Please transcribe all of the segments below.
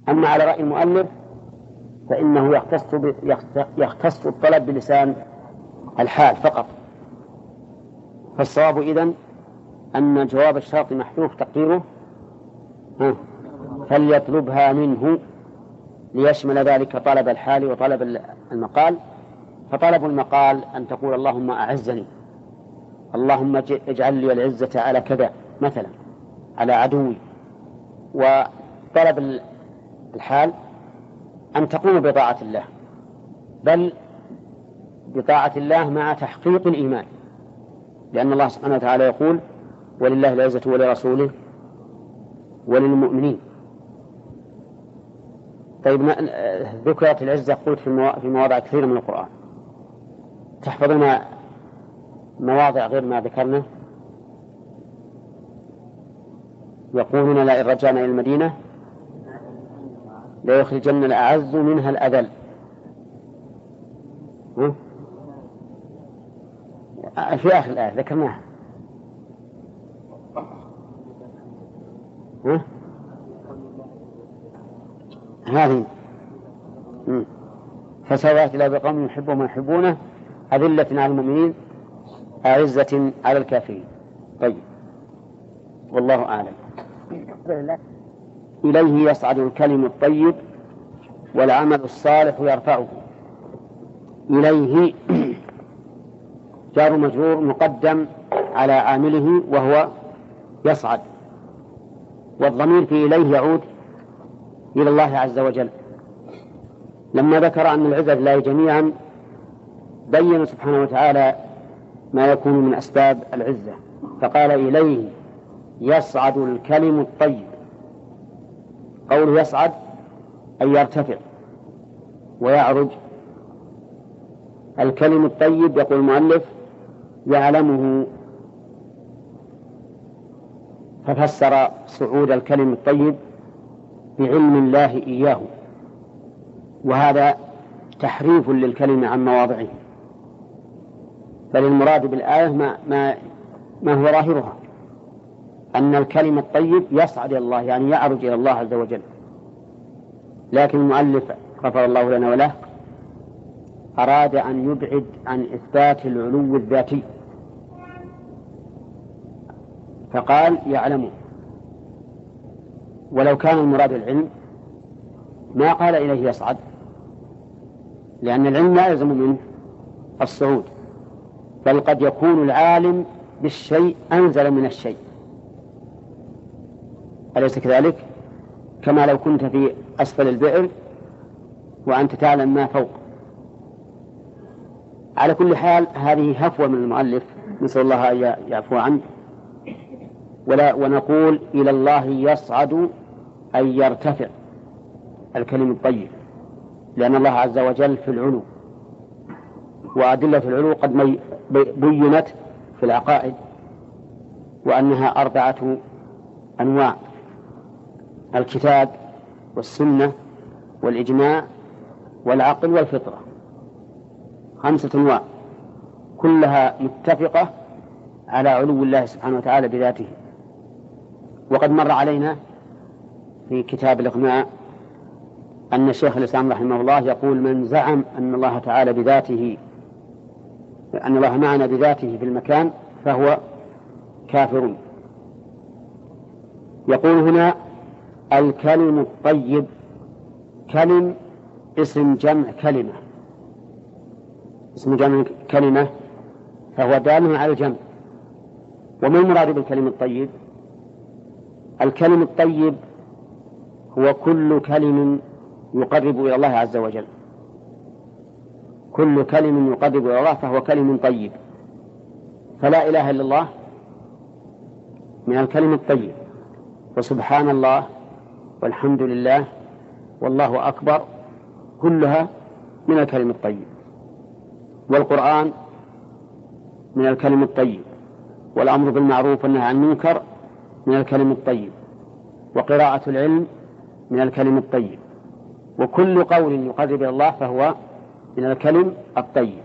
أما على رأي المؤلف فإنه يختص الطلب بلسان الحال فقط. فالصواب إذن أن جواب الشرط محذوف تقديره فليطلبها منه، ليشمل ذلك طلب الحال وطلب المقال. فطلب المقال أن تقول اللهم أعزني، اللهم اجعل لي العزة على كذا مثلا، على عدوي. وطلب الحال أن تقوم بطاعة الله، بل بطاعة الله مع تحقيق الإيمان، لأن الله سبحانه وتعالى يقول ولله العزة ولرسوله وللمؤمنين. طيب ذكرت العزة قلت في مواضع كثيرة من القرآن. تحفظون مواضع غير ما ذكرنا؟ يقولون لئن رجعنا إلى المدينة ليخرجن الأعز منها الأذل. في آخر الآية ذكرناها. هذه فسوات الله بقوم يحبهم ويحبونه أذلة على المؤمنين أعزة على الكافرين. طيب والله أعلم. إليه يصعد الكلم الطيب والعمل الصالح يرفعه. إليه جار مجرور مقدم على عامله وهو يصعد، والضمير في إليه يعود إلى الله عز وجل. لما ذكر أن العزة لله جميعا بين سبحانه وتعالى ما يكون من أسباب العزة، فقال إليه يصعد الكلم الطيب. قوله يصعد أي يرتفع ويعرج. الكلم الطيب يقول المؤلف يعلمه، ففسر صعود الكلم الطيب بعلم الله إياه، وهذا تحريف للكلمة عن مواضعه، بل المراد بالآية ما هو ظاهرها، أن الكلم الطيب يصعد إلى الله، يعني يعرج إلى الله عز وجل. لكن المؤلف غفر الله لنا وله أراد أن يبعد عن إثبات العلو الذاتي، فقال يعلمه. ولو كان المراد العلم ما قال إليه يصعد، لأن العلم لا يلزم منه الصعود، بل قد يكون العالم بالشيء أنزل من الشيء، أليس كذلك؟ كما لو كنت في أسفل البئر وأنت تعلم ما فوق. على كل حال هذه هفوة من المؤلف، نسأل الله أن يعفو عنه. ونقول إلى الله يصعد أي يرتفع الكلم الطيب، لأن الله عز وجل في العلو، وأدلة العلو قد بينت في العقائد، وأنها 4 أنواع: الكتاب والسنة والإجماع والعقل والفطرة، 5 أنواع كلها متفقة على علو الله سبحانه وتعالى بذاته. وقد مر علينا في كتاب الإقناع أن شيخ الإسلام رحمه الله يقول من زعم أن الله تعالى بذاته، أن الله معنا بذاته في المكان فهو كافر. يقول هنا الكلم الطيب، كلم اسم جمع كلمة، اسم جمع كلمة فهو دال على الجمع. وما المراد بالكلم الطيب؟ الكلم الطيب هو كل كلم يقرب إلى الله عز وجل، كل كلم يقرب إلى الله فهو كلم طيب. فلا إله إلا الله من الكلم الطيب، وسبحان الله والحمد لله والله أكبر كلها من الكلم الطيب. والقرآن من الكلم الطيب، والأمر بالمعروف والنهي عن المنكر من الكلم الطيب، وقراءة العلم من الكلم الطيب، وكل قول يقرب إلى الله فهو من الكلم الطيب.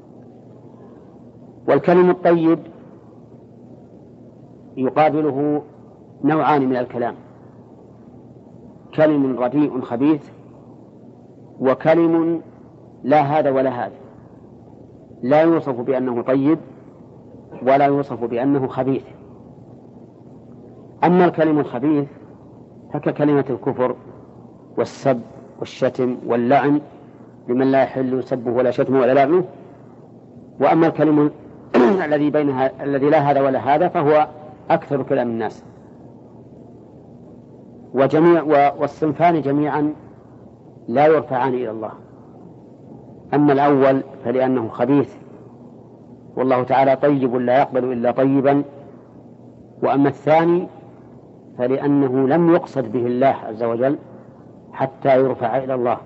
والكلم الطيب يقابله نوعان من الكلام: كلم رديء خبيث، وكلم لا هذا ولا هذا، لا يوصف بأنه طيب ولا يوصف بأنه خبيث. أما الكلم الخبيث فككلمة الكفر والسب والشتم واللعن لمن لا يحل سبه ولا شتمه ولا لعنه. وأما الكلم الذي لا هذا ولا هذا فهو أكثر كلام الناس. والصنفان جميعا لا يرفعان إلى الله. أما الأول فلأنه خبيث والله تعالى طيب لا يقبل إلا طيبا، وأما الثاني فلأنه لم يقصد به الله عز وجل حتى يرفع إلى الله.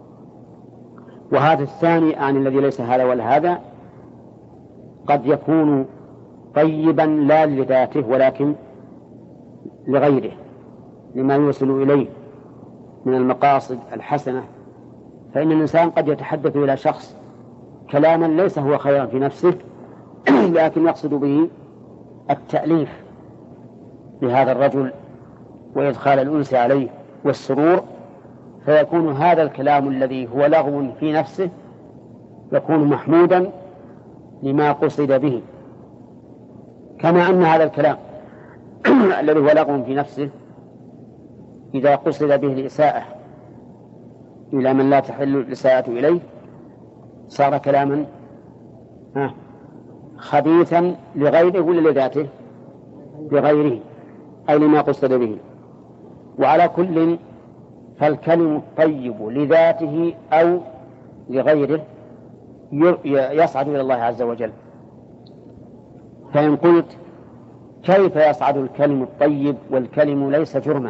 وهذا الثاني عن الذي ليس هذا ولا هذا قد يكون طيبا لا لذاته ولكن لغيره، لما يوصل إليه من المقاصد الحسنة. فإن الإنسان قد يتحدث إلى شخص كلاما ليس هو خيرا في نفسه لكن يقصد به التأليف لهذا الرجل وإدخال الأنس عليه والسرور، فيكون هذا الكلام الذي هو لغو في نفسه يكون محمودا لما قصد به، كما أن هذا الكلام الذي هو لغو في نفسه إذا قصد به الإساءة إلى من لا تحل الإساءة إليه صار كلاما خبيثا لغيره ولا لذاته؟ لغيره، أي لما قصد به. وعلى كل فالكلم الطيب لذاته أو لغيره يصعد إلى الله عز وجل. فإن قلت كيف يصعد الكلم الطيب والكلم ليس جرما؟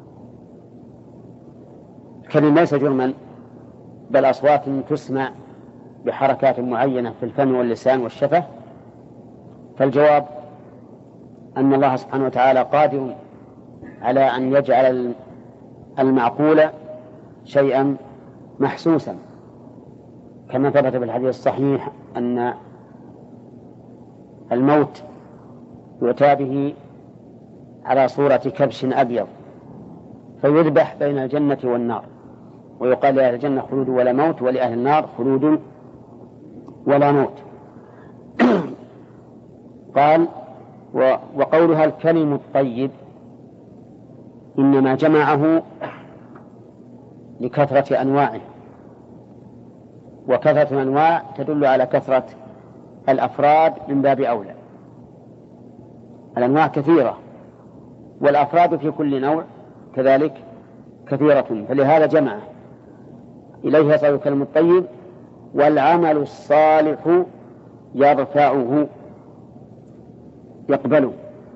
الكلم ليس جرما بل أصوات تسمع بحركات معينة في الفم واللسان والشفة. فالجواب أن الله سبحانه وتعالى قادر على أن يجعل المعقول شيئا محسوسا، كما ثبت في الحديث الصحيح أن الموت يؤتى به على صورة كبش أبيض فيذبح بين الجنة والنار، ويقال لأهل الجنة خلود ولا موت ولأهل النار خلود ولا موت. قال وقولها الكلم الطيب إنما جمعه لكثرة أنواعه، وكثرة الأنواع تدل على كثرة الأفراد من باب أولى. الأنواع كثيرة والأفراد في كل نوع كذلك كثيرة، فلهذا جمع إليه يصعد الكلم الطيب والعمل الصالح يرفعه يقبله.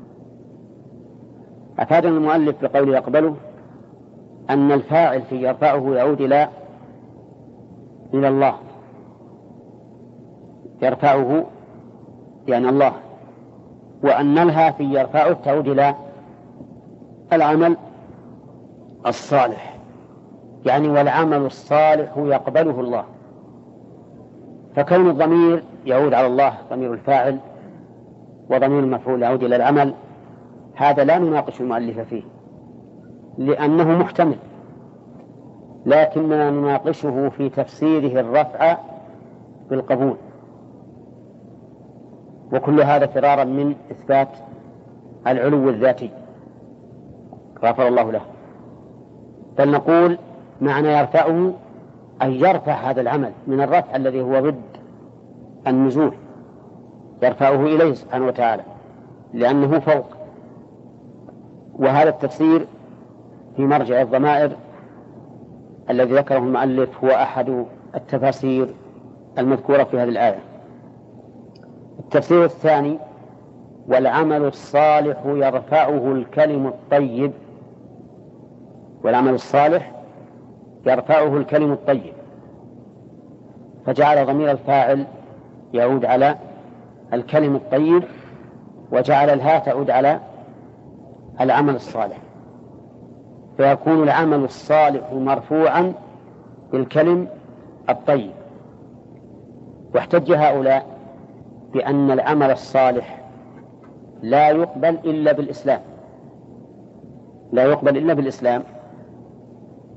أفاد المؤلف بقول يقبله أن الفاعل في يرفعه يعود إلى الله، يرفعه يعني الله، وأن الها في يرفعه تعود إلى العمل الصالح، يعني والعمل الصالح يقبله الله. فكون الضمير يعود على الله ضمير الفاعل وضمير المفعول يعود إلى العمل هذا لا نناقش المؤلف فيه لأنه محتمل، لكننا نناقشه في تفسيره الرفع بالقبول، وكل هذا فرارا من إثبات العلو الذاتي غفر الله له. بل نقول معنى يرفعه أن يرفع هذا العمل من الرفع الذي هو ضد النزول، يرفعه إليه سبحانه وتعالى لأنه فوق. وهذا التفسير في مرجع الضمائر الذي ذكره المؤلف هو أحد التفاسير المذكورة في هذه الآية. التفسير الثاني والعمل الصالح يرفعه الكلم الطيب، والعمل الصالح يرفعه الكلم الطيب، فجعل ضمير الفاعل يعود على الكلم الطيب وجعل الهاء تعود على العمل الصالح، فيكون العمل الصالح مرفوعا بالكلم الطيب. واحتج هؤلاء بأن العمل الصالح لا يقبل إلا بالإسلام، لا يقبل إلا بالإسلام،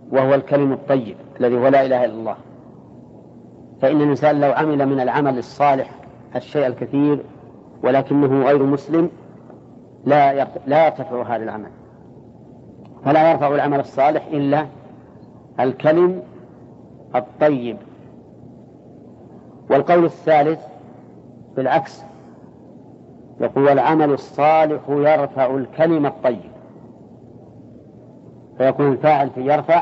وهو الكلم الطيب الذي هو لا إله إلا الله. فإن الإنسان لو عمل من العمل الصالح الشيء الكثير ولكنه غير مسلم لا يرتفع هذا العمل، فلا يرفع العمل الصالح إلا الكلم الطيب. والقول الثالث بالعكس، يقول العمل الصالح يرفع الكلم الطيب، فيكون الفاعل في يرفع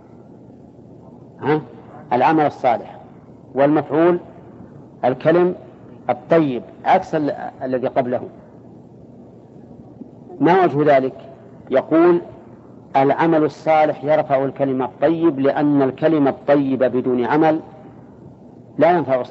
العمل الصالح، والمفعول الكلم الطيب عكس الذي قبله. ما وجه ذلك؟ يقول العمل الصالح يرفع الكلمة الطيب لأن الكلمة الطيب بدون عمل لا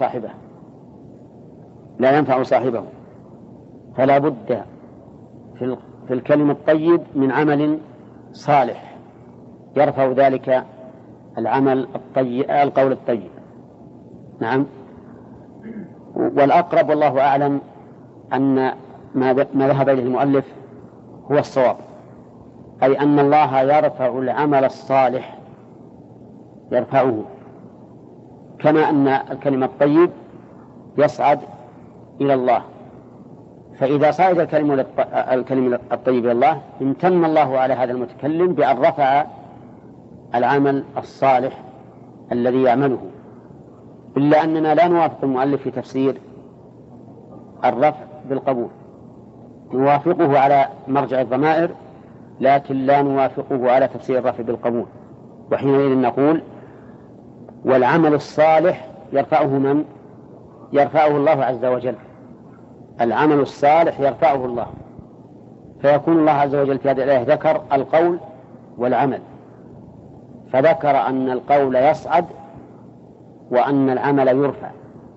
ينفع صاحبه، فلا بد في الكلمة الطيب من عمل صالح يرفع ذلك العمل الطيب، القول الطيب. نعم. والأقرب والله أعلم أن ما ذهب إليه المؤلف هو الصواب، أي أن الله يرفع العمل الصالح، يرفعه كما أن الكلمة الطيب يصعد إلى الله. فإذا صعد الكلمة الطيب إلى الله امتن الله على هذا المتكلم بأن رفع العمل الصالح الذي يعمله، إلا أننا لا نوافق المؤلف في تفسير الرفع بالقبول، نوافقه على مرجع الضمائر لكن لا نوافقه على تفسير الرفع بالقبول. وحينئذ نقول والعمل الصالح يرفعه من؟ يرفعه الله عز وجل. العمل الصالح يرفعه الله، فيكون الله عز وجل في هذه الآية ذكر القول والعمل، فذكر أن القول يصعد وأن العمل يرفع،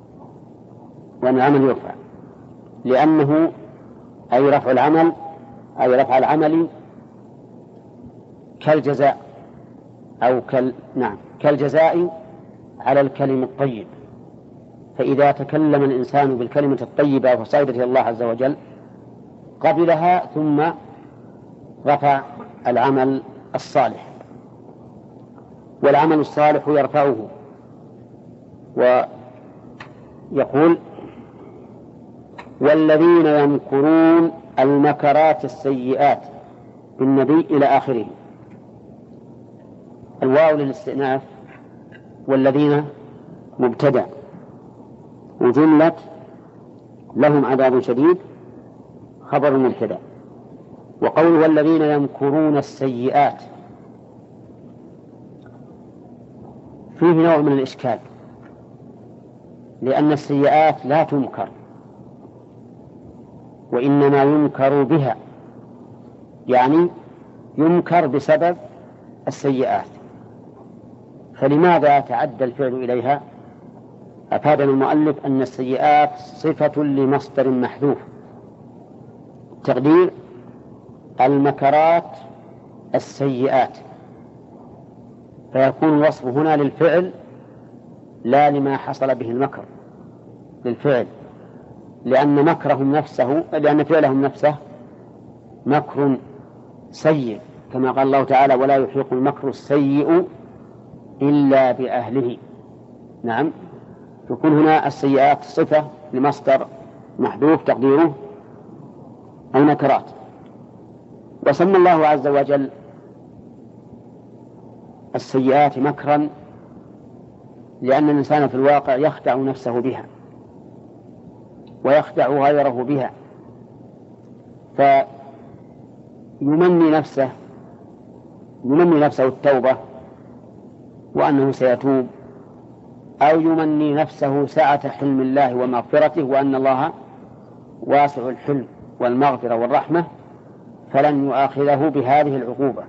لأنه أي رفع العمل أي رفع العمل كالجزاء أو كالجزاء على الكلم الطيب. فإذا تكلم الإنسان بالكلمة الطيبة فصعدت إلى الله عز وجل قبلها ثم رفع العمل الصالح، والعمل الصالح يرفعه. ويقول والذين يمكرون المكرات السيئات بالنبي إلى آخره. الواو للاستئناف، والذين مبتدأ، وجملة لهم عذاب شديد خبر مبتدأ. وقول والذين يمكرون السيئات فيه نوع من الإشكال، لأن السيئات لا تنكر وإنما ينكر بها، يعني ينكر بسبب السيئات، فلماذا تعدى الفعل إليها؟ أفادنا المؤلف أن السيئات صفة لمصدر محذوف، تقدير المكرات السيئات، فيكون الوصف هنا للفعل لا لما حصل به المكر، للفعل، لأن فعلهم نفسه مكر سيء، كما قال الله تعالى ولا يحيق المكر السيء إلا بأهله. نعم. تكون هنا السيئات صفة لمصدر محذوف تقديره المكرات. وسمى الله عز وجل السيئات مكرا لأن الإنسان في الواقع يخدع نفسه بها ويخدع غيره بها، فيمني نفسه التوبة وأنه سيتوب، أو يمني نفسه سعة حلم الله ومغفرته وأن الله واسع الحلم والمغفرة والرحمة فلن يؤاخذه بهذه العقوبة.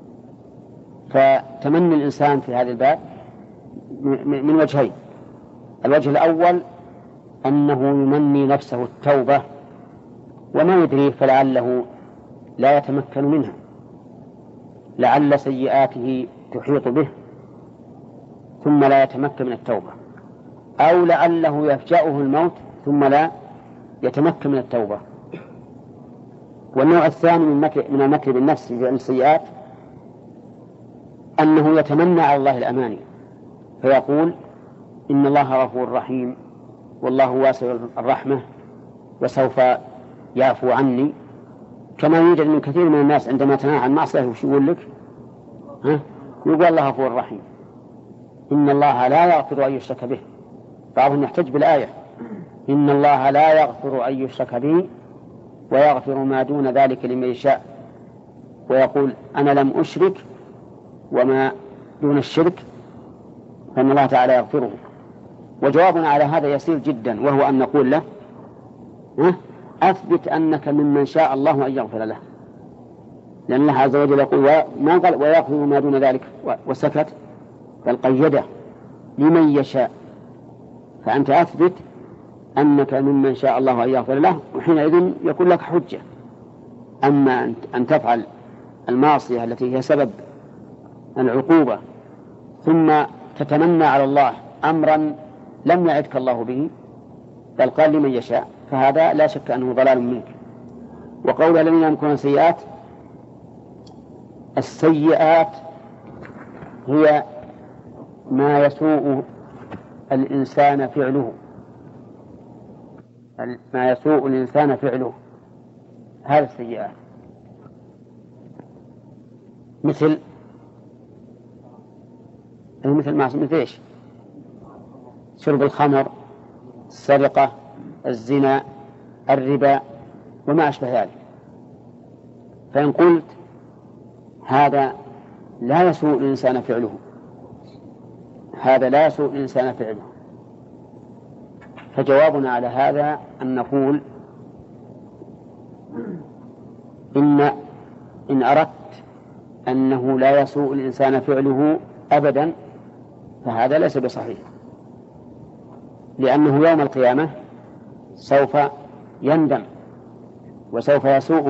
فتمني الإنسان في هذا الباب من وجهين: الوجه الأول أنه يمني نفسه التوبة وما يدري، فلعله لا يتمكن منها، لعل سيئاته تحيط به ثم لا يتمكن من التوبة، أو لعله يفجأه الموت ثم لا يتمكن من التوبة. والنوع الثاني من المكر بالنفس في فعل السيئات أنه يتمنى على الله الأماني فيقول إن الله غفور رحيم والله واسع الرحمة وسوف يعفو عني، كما يوجد من كثير من الناس عندما تنهى عن معصية وش يقول لك؟ يقول الله غفور رحيم، إن الله لا يغفر أن يشرك به. بعضهم يحتج بالآية إن الله لا يغفر أن يشرك به ويغفر ما دون ذلك لمن يشاء، ويقول أنا لم أشرك وما دون الشرك فإن الله تعالى يغفره. وجوابنا على هذا يسير جدا، وهو أن نقول له أثبت أنك ممن شاء الله أن يغفر له، لأن الله عز وجل يقول ما قال ويغفر ما دون ذلك وسكت، بل قيده لمن يشاء، فأنت أثبت أنك ممن شاء الله أن يغفر له، وحينئذ يكون لك حجة. أما أن تفعل المعصية التي هي سبب العقوبة ثم تتمنى على الله أمرا لم يعدك الله به بل قال لمن يشاء، فهذا لا شك أنه ضلال منك. وقول الذين يمكرون السيئات، السيئات هي ما يسوء الإنسان فعله، ما يسوء الإنسان فعله، هذا السيئات. مثل مثل إيش؟ شرب الخمر، السرقة، الزنا، الربا وما أشبه ذلك. فإن قلت هذا لا يسوء الإنسان فعله، هذا لا يسوء الإنسان فعله، فجوابنا على هذا أن نقول إن أردت أنه لا يسوء الإنسان فعله أبدا فهذا ليس بصحيح، لأنه يوم القيامة سوف يندم وسوف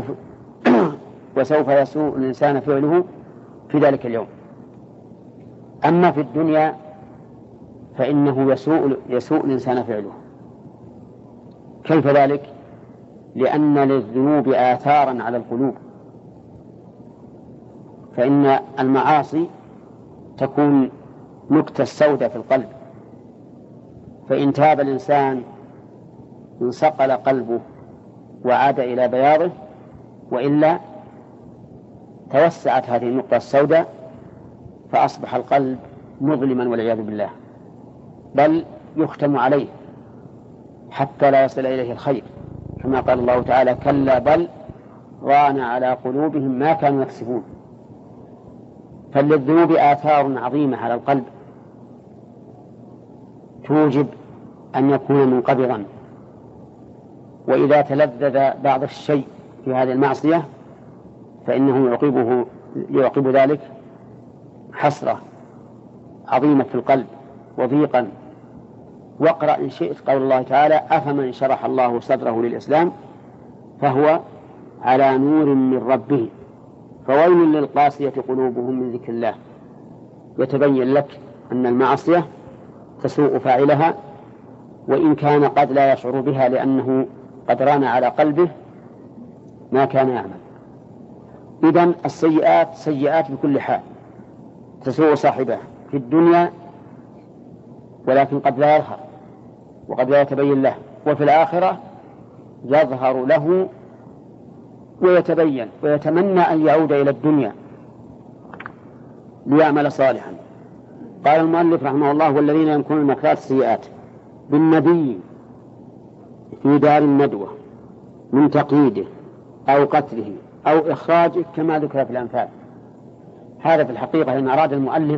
يسوء الإنسان فعله في ذلك اليوم. أما في الدنيا فإنه يسوء الإنسان فعله. كيف ذلك؟ لأن للذنوب آثارا على القلوب، فإن المعاصي تكون نكتة السوداء في القلب، فإن تاب الإنسان انصقل قلبه وعاد إلى بياضه، وإلا توسعت هذه النقطة السوداء فأصبح القلب مظلما والعياذ بالله، بل يختم عليه حتى لا يصل إليه الخير، كما قال الله تعالى كلا بل ران على قلوبهم ما كانوا يكسبون. فللذنوب آثار عظيمة على القلب توجب أن يكون منقبضا، وإذا تلذذ بعض الشيء في هذه المعصية فإنه يعقب ذلك حسرة عظيمة في القلب وضيقا. واقرأ إن شئت قول الله تعالى أفمن شرح الله صدره للإسلام فهو على نور من ربه فويل للقاسية قلوبهم من ذكر الله. يتبين لك أن المعصية تسوء فاعلها وإن كان قد لا يشعر بها، لأنه قد ران على قلبه ما كان يعمل. إذن السيئات سيئات بكل حال تسوء صاحبها في الدنيا، ولكن قد لا يظهر وقد لا يتبين له، وفي الآخرة يظهر له ويتبين ويتمنى أن يعود إلى الدنيا ليعمل صالحا. قال المؤلف رحمه الله والذين يمكرون مكرات السيئات بالنبي في دار الندوة من تقييده أو قتله أو إخراجه كما ذكر في الأنفال. هذا في الحقيقة إن أراد المؤلف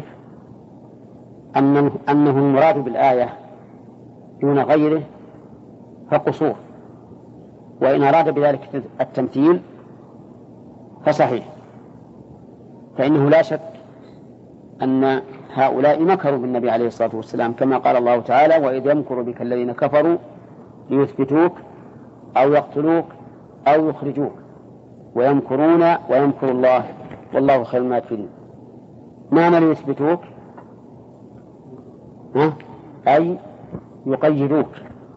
أنه المراد بالآية دون غيره فقصور، وإن أراد بذلك التمثيل فصحيح، فإنه لا شك أن هؤلاء مكروا بالنبي عليه الصلاة والسلام، كما قال الله تعالى وإذ يمكر بك الذين كفروا ليثبتوك أو يقتلوك أو يخرجوك ويمكرون ويمكر الله والله خير الماكرين. معنى ليثبتوك أي يقيدوك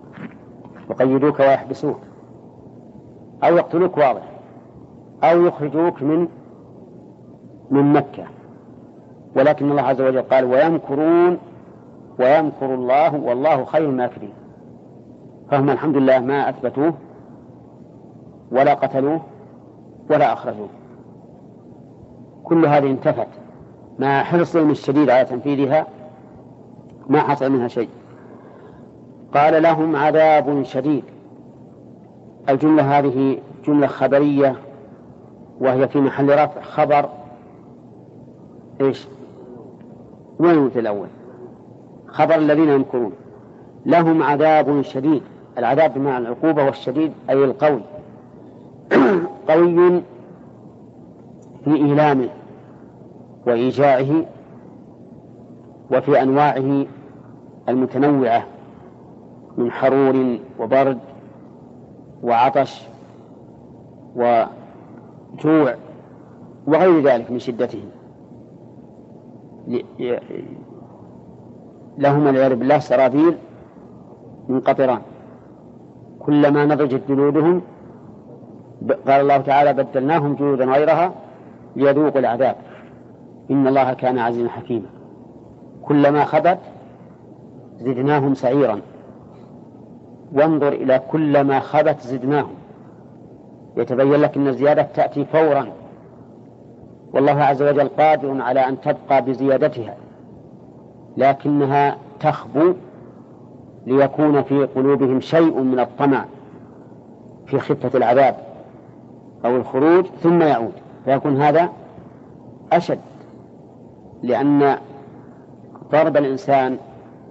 ويحبسوك، أو يقتلوك واضح، أو يخرجوك من مكة. ولكن الله عز وجل قال ويمكرون ويمكر الله والله خير الماكرين. فهم الحمد لله ما أثبتوه ولا قتلوه ولا أخرجوه، كل هذه انتفت مع حرصهم الشديد على تنفيذها، ما حصل منها شيء. قال لهم عذاب شديد. الجملة هذه جملة خبرية وهي في محل رفع خبر إيش؟ وين في الأول؟ خبر الذين يمكرون. لهم عذاب شديد. العذاب بمعنى العقوبة، والشديد أي القوي. قوي في إيلامه وإيجاعه وفي أنواعه المتنوعة من حرور وبرد وعطش وجوع وغير ذلك من شدته. لهم والعياذ بالله سرابيل من قطران كلما نضجت جلودهم قال الله تعالى بدلناهم جلودا غيرها ليذوقوا العذاب إن الله كان عزيزا حكيما. كلما خبت زدناهم سعيرا. وانظر إلى كلما خبت زدناهم، يتبين لك أن الزيادة تأتي فورا، والله عز وجل قادر على أن تبقى بزيادتها، لكنها تخبو ليكون في قلوبهم شيء من الطمع في خفة العذاب أو الخروج ثم يعود، فيكون هذا أشد، لأن ضرب الإنسان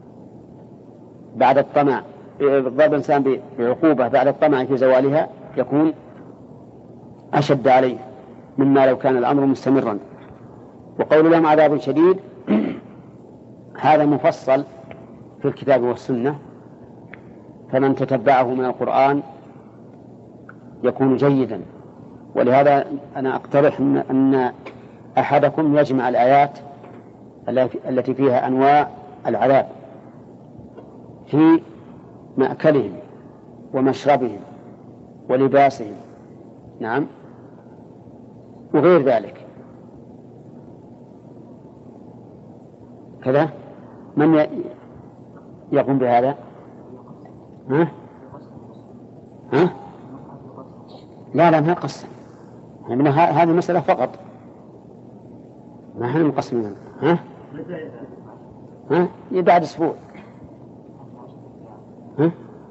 بعد الطمع، ضرب الإنسان بعقوبة بعد الطمع في زوالها يكون أشد عليه مما لو كان الأمر مستمرا. وقول لهم عذاب شديد هذا مفصل في الكتاب والسنة، فمن تتبعه من القرآن يكون جيدا. ولهذا أنا أقترح أن أحدكم يجمع الآيات التي فيها أنواع العذاب في مأكلهم ومشربهم ولباسهم، نعم، وغير ذلك كذا. من يقوم بهذا؟ ها؟ ها؟ لا ما قسم، يعني هذه المسألة فقط، ما احنا مقسمين. ها بعد أسبوع. ها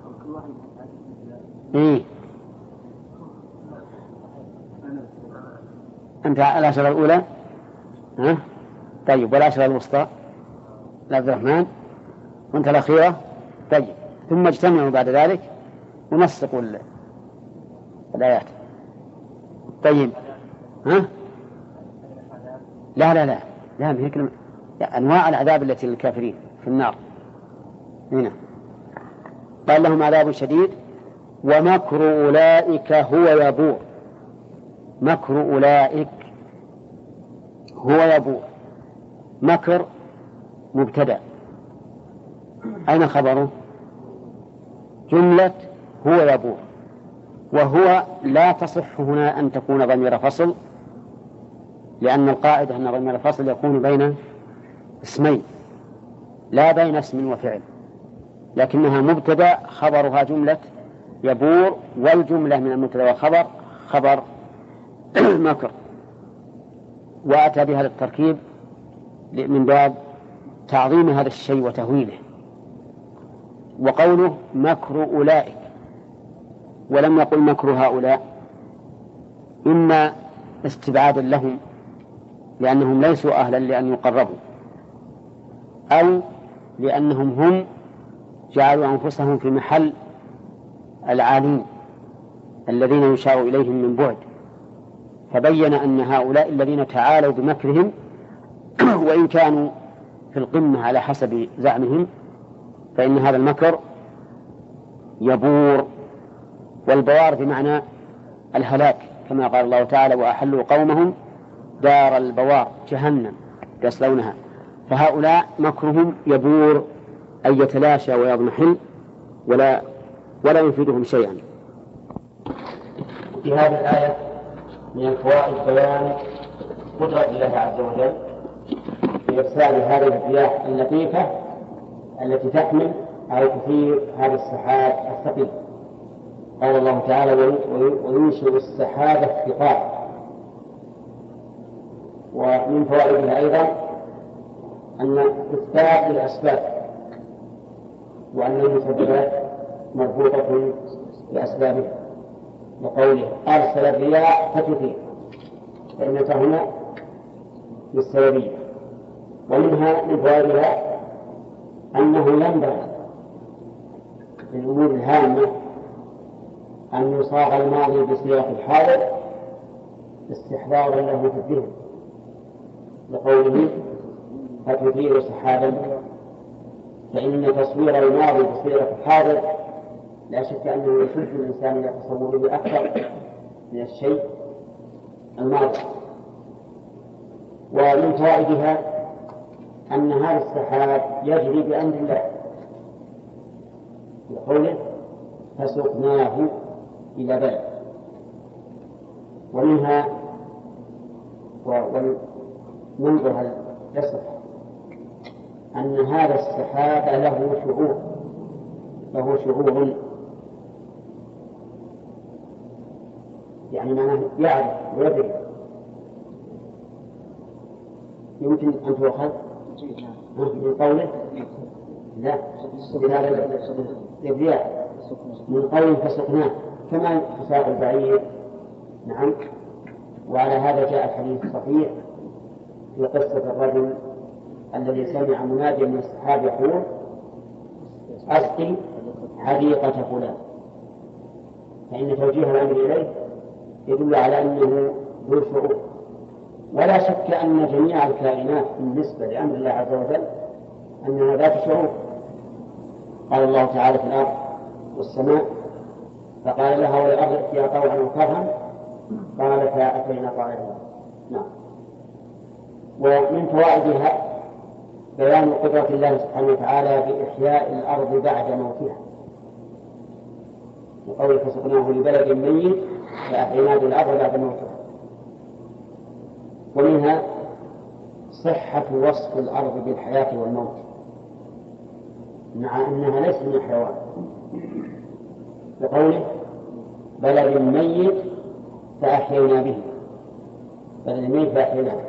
إيه أنت العشرة الأولى. ها طيب، والعشرة الوسطى عبد الرحمن، وأنت الأخيرة. طيب، ثم اجتمعوا بعد ذلك ونسقوا الآيات. طيب، ها لا ما هي كلمة أنواع العذاب التي للكافرين في النار هنا. قال لهم عذاب شديد ومكر أولئك هو يبور. مكر أولئك هو يبور. مكر مبتدأ، أين خبره؟ جملة هو يبور، وهو لا تصح هنا أن تكون ضمير فصل، لأن القاعدة أن ضمير الفصل يكون بين اسمين لا بين اسم وفعل، لكنها مبتدأ خبرها جملة يبور، والجملة من المبتدأ والخبر خبر مكر، وأتى بهذا التركيب من باب تعظيم هذا الشيء وتهويله. وقوله مكر أولئك ولم يقل مكر هؤلاء، إما استبعادا لهم لأنهم ليسوا أهلا لأن يقربوا، أو لأنهم هم جعلوا أنفسهم في محل العالين الذين يشار إليهم من بعد، فبين أن هؤلاء الذين تعالوا بمكرهم وإن كانوا في القمة على حسب زعمهم فإن هذا المكر يبور، والبوار بمعنى الهلاك، كما قال الله تعالى وأحلوا قومهم دار البوار جهنم يصلونها. فهؤلاء مكرهم يبور أي يتلاشى ويضمحل ولا يفيدهم شيئا. في هذه الآية من الفوائد بيان قدرة الله عز وجل بإرسال هذه الرياح اللطيفة التي تحمل أو تثير هذا السحاب الثقيل. قال الله تعالى: وينشئ السحاب الثقال. ومن فوائدها أيضا أن إثبات الأسباب، وأن المسببات مربوطة بأسبابها، وقوله: أرسل الرياح فتثير، فإن هنا للسببية. ومنها من فوائدها أنه ينبغي في الأمور الهامة أن يصاغ الماضي بصيغة الحاضر استحضارا له في الذهن، لقوله: فتثير سحابا، فإن تصوير الماضي بصيغة الحاضر لا شك أنه يشد الإنسان إلى تصوره أكثر من الشيء الماضي. ومن فوائدها أن هذا السحاب يجري بأمر الله، بقوله: فسقناه إلى بلد. ومنها ومنظر يصح أن هذا السحاب له شعور، يعني معناه يعرف ويدري. يمكن أن تؤخذ من قوله لا الرياح، من قوله فسقناه، كما تساق البعير. نعم. وعلى هذا جاء الحديث الصحيح في قصة الرجل الذي سمع مناديا من السحاب يقول: أسقي حديقة فلان، فإن توجيه الأمر إليه يدل على أنه ذو شعور. ولا شك أن جميع الكائنات بالنسبة لأمر الله عز وجل أنها ذات شعور. قال الله تعالى في الأرض والسماء: فقال لها والأرض ائتيا طوعا وكرها قالتا أتينا طائعين. نعم. ومن فوائدها بيان قدرة الله سبحانه وتعالى بإحياء الأرض بعد موتها، وقوله: فسقناه لبلد ميت فأحيينا بالأرض بعد موتها. ومنها صحة وصف الأرض بالحياة والموت، مع أنها ليست من الحيوان، وقوله: بلد ميت فأحيينا به، بلد ميت فأحيينا به.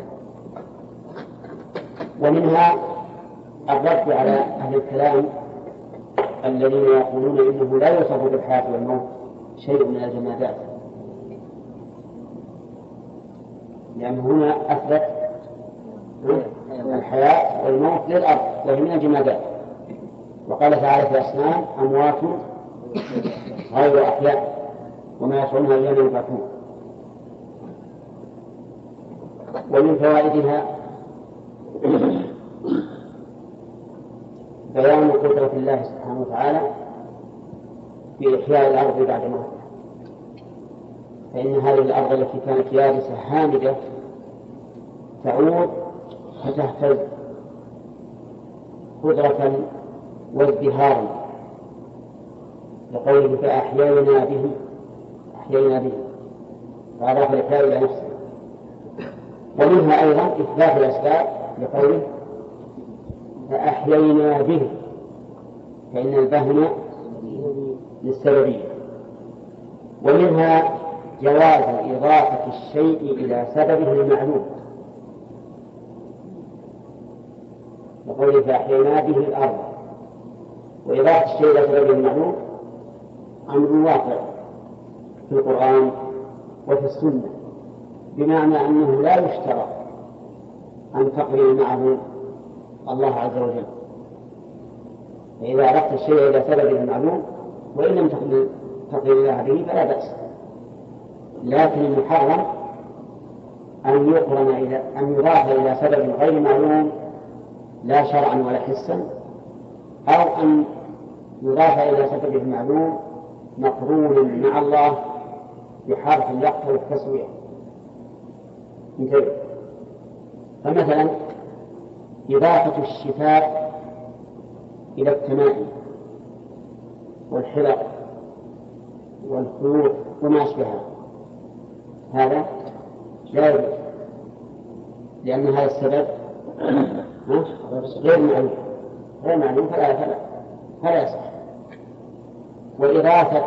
ومنها الرد على أهل الكلام الذين يقولون إنه لا يوصف بالحياة والموت شيء من الجمادات، لأن هنا أثبت الحياة والموت للأرض وهي من الجمادات. وقال تعالى في أصنام: أموات غير أحياء وما يشعرون أيام يبعثون. ومن فوائدها بيان قدرة الله سبحانه وتعالى في إحياء الأرض بعد موتها، فإن هذه الأرض التي كانت يابسة هامدة تعود فتهتز قدرة وازدهارا، لقوله: فأحيينا به، فأضاف الإحياء إلى نفسه. ومنها أيضا إثبات الأسباب، لقوله: فأحيينا به، فإن البهم للسببية. ومنها جواز إضافة الشيء إلى سببه المعلوم، لقوله: فأحيينا به الأرض. وإضافة الشيء إلى سببه المعلوم أمر واقع في القرآن وفي السنة، بمعنى أنه لا يشترط أن تقرن معه الله عز وجل. فإذا أردت الشيء إلى سببه المعلوم وإن لم تقرن الله به فلا بأس، لكن المحرم أن يضاف إلى سبب غير معلوم لا شرعا ولا حسا، أو أن يضاف إلى سبب المعلوم مقرون مع الله بحرف يقتضي التسوية. مثل فمثلا إضافة الشفاء إلى التمائم والحلق والخيوط وما أشبهها، هذا لا يجوز، لأن هذا السبب غير معلوم، غير معلوم فلا يصح. وإضافة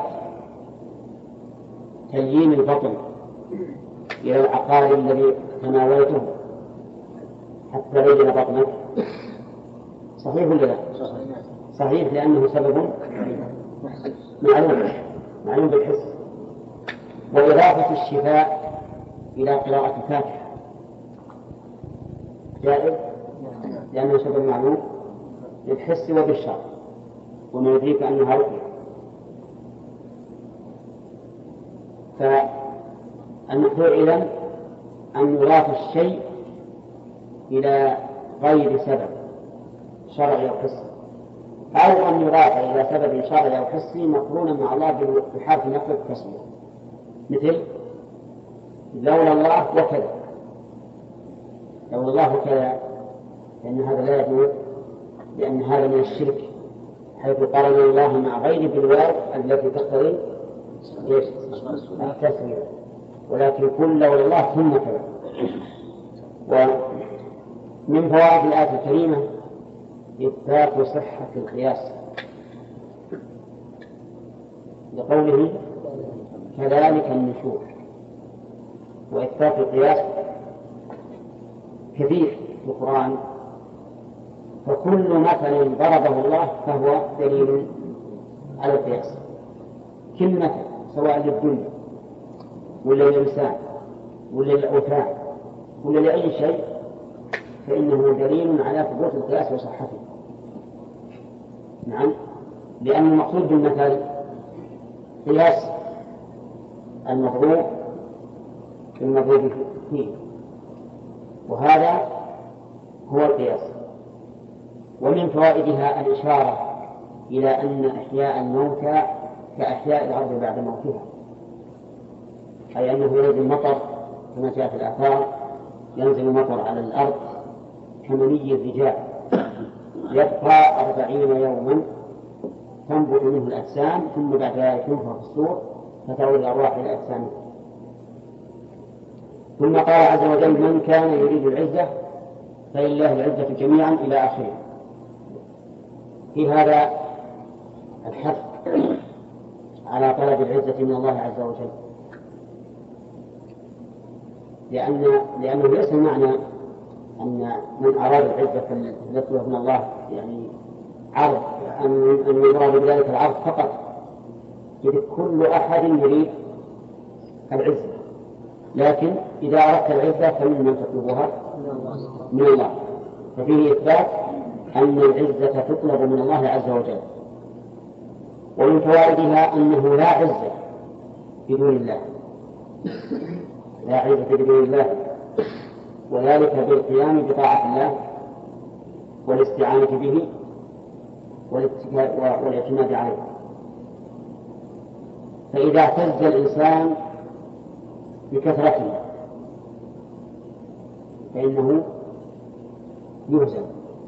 تليين البطن إلى العقار الذي تناولته حتى بين بطنك صحيح ولا لا؟ صحيح، لأنه سبب معلوم بالحس. وإضافة الشفاء إلى قراءة الفاتحة جائز، لأنه سبب معلوم بالحس وبالشرع، وما يدريك أنها رقية. فالمحذور إذن أن يضاف الشيء إلى غير سبب شرعي أو حسي، أو أن يضاف إلى سبب شرعي أو حسي مقرونا مع الله بحرف نفي التسمية، مثل لولا الله وكذا، لولا الله وكذا، لأن هذا لا يجوز، لأن هذا من الشرك، حيث قرن الله مع غيره بالواو التي تقتضي التسمية، ولكن كل لولا الله ثم كذا. ومن فوائد الآية الكريمة إثبات صحة القياس لقوله كذلك النشور. وإثبات القياس كثير في القرآن، فكل مثل ضربه الله فهو دليل على القياس. كل مثل سواء للدنيا ولا للإنسان ولا للأوثان ولا لأي شيء فإنه دليل على ثبوت القياس وصحته. نعم، لأن المقصود بالمثل قياس المضروب المضروب فيه، وهذا هو القياس. ومن فوائدها الإشارة إلى أن إحياء الموتى كأحياء الأرض بعد موتها، أي أنه ينزل مطر كما جاء في الآثار، ينزل مطر على الأرض كمني الرجال يبقى 40 يوما تنبت منه الأجسام، ثم بعد ذلك ينفخ في الصور فتعود الأرواح إلى أجسامه. ثم قال عز وجل من كان يريد العزة فلله العزة جميعا إلى آخره. في هذا الحث على طلب العزة من الله عز وجل، لأنه ليس المعنى أن من أراد العزة التي من الله يعني عرض أن يراد بذلك العرض فقط، إذ كل أحد يريد العزة، لكن إذا أردت العزة فمن تطلبها؟ من الله. ففيه إثبات أن العزة تطلب من الله عز وجل. ومن فوائدها أنه لا عزة بدون الله، لا عزة بدون الله، وذلك بالقيام بطاعة الله والاستعانة به والاعتماد عليه. فإذا اعتز الإنسان بكثرته فإنه يهزم،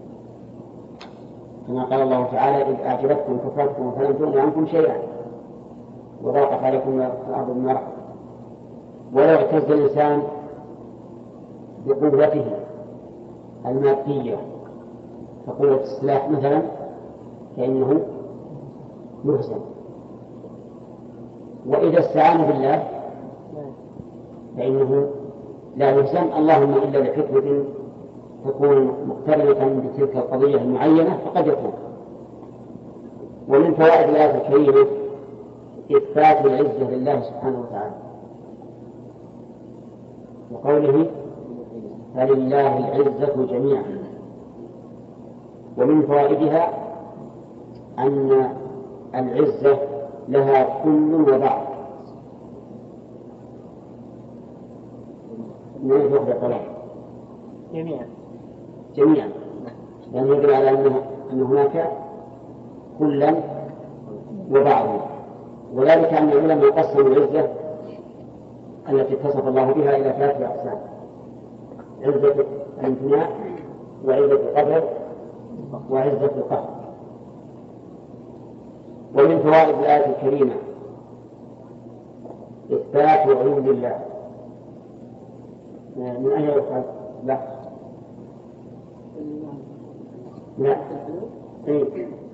كما قال الله تعالى إذ أعجبتكم كثرتكم فلم تغن عنكم شيئا وضاقت عليكم الأرض بما رحبت. ولو اعتز الإنسان بقوته المادية كقوة السلاح مثلا فإنه يهزم. وإذا استعان بالله فإنه لا يهزم، اللهم إلا لحكمة تكون مقترنة بتلك القضية المعينة فقد يكون. ومن فوائد الآية الكريمة إثبات العزة لله سبحانه وتعالى، وقوله فلله العزة جميعا. ومن فوائدها أن العزة لها كل وبعض، من يخبر طلاب جميعا، لأنه يدل على أن هناك كلا وبعضا. وذلك أن العلماء قسموا العزة التي اتصف الله بها إلى 3 أقسام: عزة الامتناع، وعزة القدر، وعزة القهر. ومن فوائد الآية الكريمة إثبات علو الله. من أين يؤخذ؟ لا لا. إيه.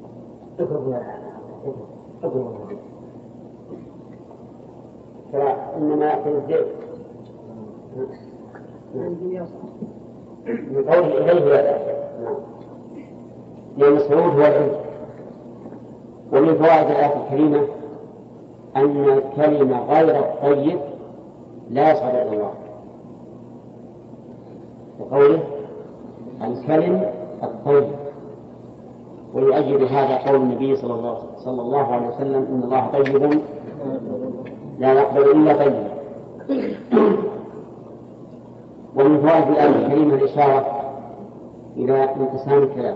إنما يأكل الذئب من قوله إليه يأكل. لأن الصعود هو العلم. ومن فوائد الآية الكريمة أن الكلمة غير الطيب لا يصعد إلى الله، وقوله الكلم الطيب. ويؤيد هذا قول النبي صلى الله عليه وسلم إن الله طيب لا يقبل إلا طيبا. ومن فوائد الآية الكريمة الإشارة إلى انقسام الكلام،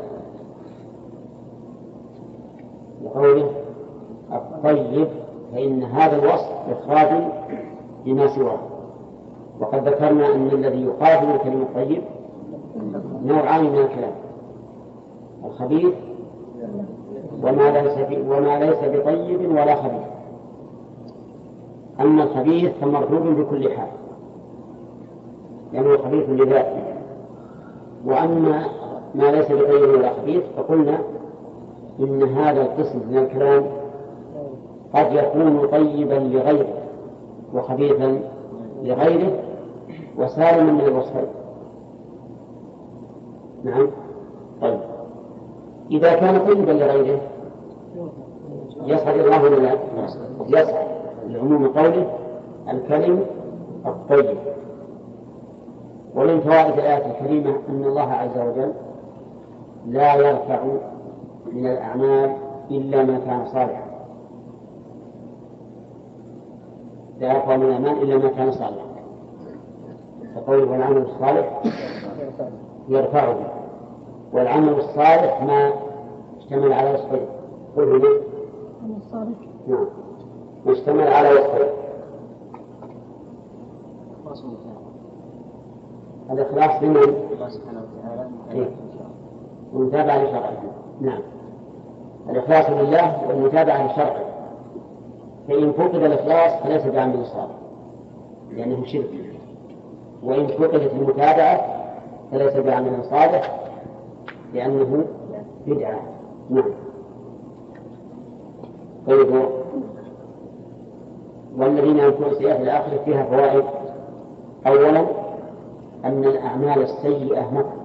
وقوله الطيب فإن هذا الوصف إخراج لما سواه. وقد ذكرنا أن الذي يقابل الكلمة الطيب نوعان من الكلام: الخبيث وما ليس بطيب ولا خبيث. أما الخبيث فمردود بكل حال لأنه خبيث لذاته، وأما ما ليس بطيب ولا خبيث فقلنا إن هذا القسم من الكلام قد يكون طيبا لغيره وخبيثا لغيره وسالما من الوصفين. نعم. طيب إذا كان طيبا لغيره يصعد الله ولا لا؟ يصعد لعموم قوله الكلم الطيب. ومن فوائد الآية الكريمة أن الله عز وجل لا يرفع من الأعمال إلا ما كان صالحا، لا يرفع من الأعمال إلا ما كان صالحا، فقوله والعمل الصالح يرفعه، والعمل الصالح ما اشتمل على وصفين. قل لي الصالح نعم اشتمل على وصفين: الإخلاص لمن؟ الله سبحانه وتعالى والمتابعة لشرعه. نعم، الإخلاص لله والمتابعة لشرعه. فإن فقد الإخلاص فليس بعمل صالح لأنه شرك، وإن فقدت المتابعة فليس بعمل صالح لأنه بدعة. نعم. طيب، والذين ينكرون السيئات في الآخرة فيها فوائد. أولا أن الأعمال السيئة مكر،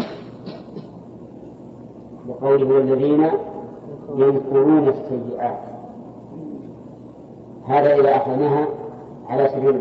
وقوله والذين ينكرون السيئات، هذا إذا أخذناها على سبيل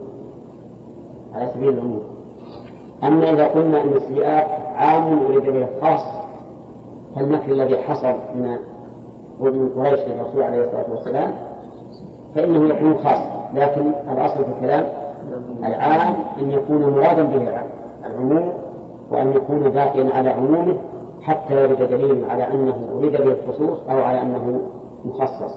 العموم. أما إذا قلنا أن السيئات عام أريد به خاص، فالمكر الذي حصل من قريش للرسول عليه الصلاة والسلام فإنه يكون خاص، لكن الأصل في الكلام العام أن يكون مرادا به العموم، وأن يكون باقيا على عمومه حتى يرد دليل على أنه أريد به الخصوص أو على أنه مخصص.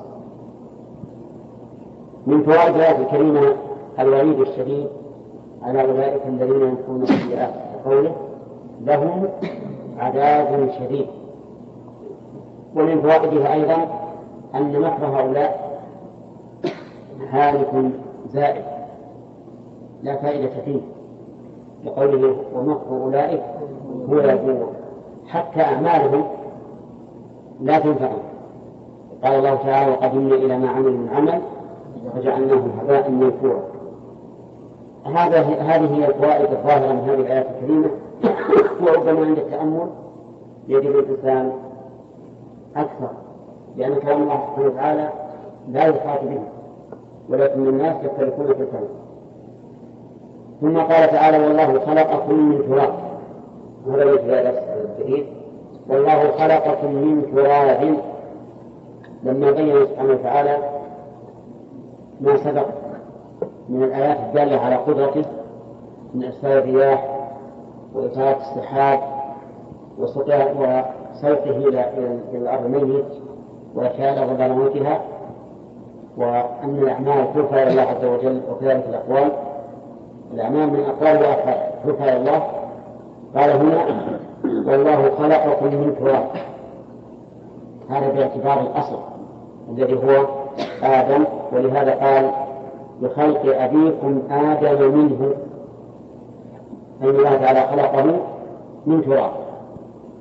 من فوائد الآية الكريمة الوعيد الشديد على أولئك الذين ينكرون السيئات، وقوله لهم عذاب شديد. ومن فوائدها أيضا أن مكر هؤلاء هالك زائد لا فائدة فيه، لقوله ومكر أولئك هو يبور، حتى أعمالهم لا تنفع. قال الله تعالى وقدمنا إلى ما عملوا من عمل فجعلناه هباء منثورا. هذه هي الفوائد الظاهرة من هذه الآيات الكريمة. وربما عند التأمل يجب الإنسان أكثر، لأن كلام الله سبحانه وتعالى لا يحاط به، ولكن الناس يختلفون في الكلام. ثم قال تعالى والله خلقكم من تراب، هذا الإجابة الجديد، والله خلقكم من تراب، لما بين سبحانه وتعالى ما سبق من الآيات الدالة على قدرته من إرسال الرياح وإثارة السحاب وصوته إلى الأرض الميت وإحياء الأرض بعد موتها، وأن الأعمال ترفع إلى الله عز وجل، وكذلك الأقوال، الأعمال من أقوال وأفعال ترفع إلى الله. قال هنا والله خلقكم من تراب، هذا باعتبار الأصل الذي هو آدم، ولهذا قال بخلق أبيكم آدم منه، أي الله تعالى خلقه من تراب.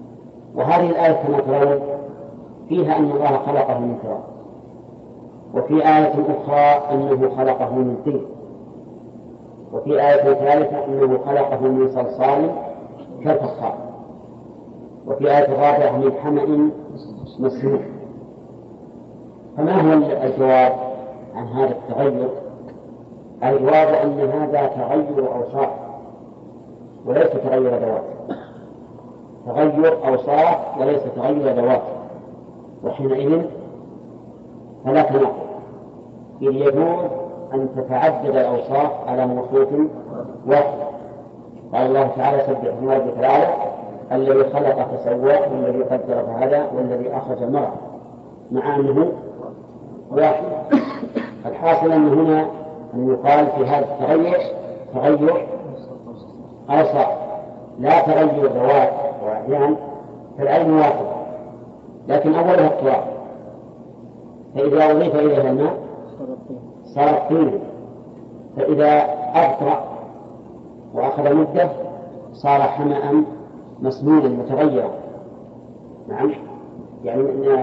وهذه الآية كما ترون فيها أن الله خلقه من تراب، وفي آية أخرى أنه خلقه من طين، وفي آية ثالثة أنه خلقه من صلصال كالفخار، وفي آية رابعة من حمأ مسنون. فما هو الجواب عن هذا التغير؟ الجواب أن هذا تغير أوصاف وليس تغير ذوات، تغير أوصاف وليس تغير ذوات، وحينئذ فلا تناقض، إذ يجوز أن تتعدد الأوصاف على موصوف واحد. قال الله تعالى: سبح اسم ربك الأعلى الذي خلق فسوى والذي قدر فهدى والذي أخرج المرعى، مع أنه واحد. الحاصل أن هنا أن يقال في هذا التغير تغير أوصاف لا تغير ذوات، وأحيانا فالعين واحد لكن أولها التراب، فإذا أضيف إليها الماء صار طين، فإذا أبطأ وأخذ مدة صار حمأ مسنونا متغيرا. نعم، يعني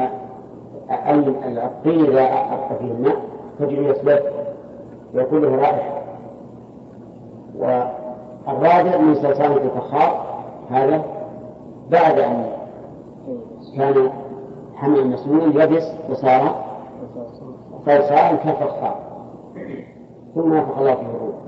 أن الطين إذا أبطأ فيه الماء تجري يسبب ويكون له رائحة. والرابع من صلصال الفخار، هذا بعد أن كان حمأ مسنونا يبس وصار صلصال كالفخار ثم نفخ الله فيه الروح،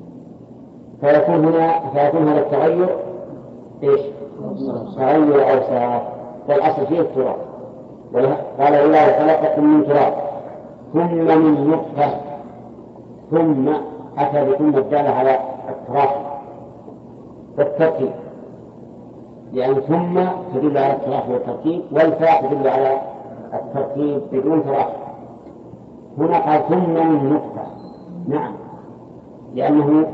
فيكون هذا التغير إيش؟ تغير أوصاف، والأصل فيه التراب. قال: والله خلقكم من تراب ثم من نطفة، ثم أتى بثم الدالة على التراخي والترتيب، لأن ثم تدل على التراخي والترتيب، والفاء تدل على الترتيب بدون تراخي. هنا قال ثم من نطفة، نعم، لأنه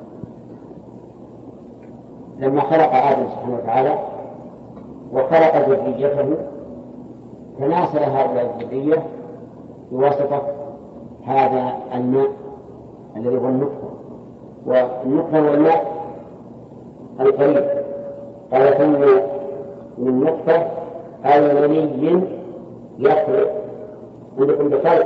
لما خلق آدم سبحانه وتعالى وخلق ذريته تناسل هؤلاء الذرية بواسطة هذا الماء الذي هو النطفة، والنطفة هو الماء القليل. قال ثم من نطفة أي مني يخلق عندكم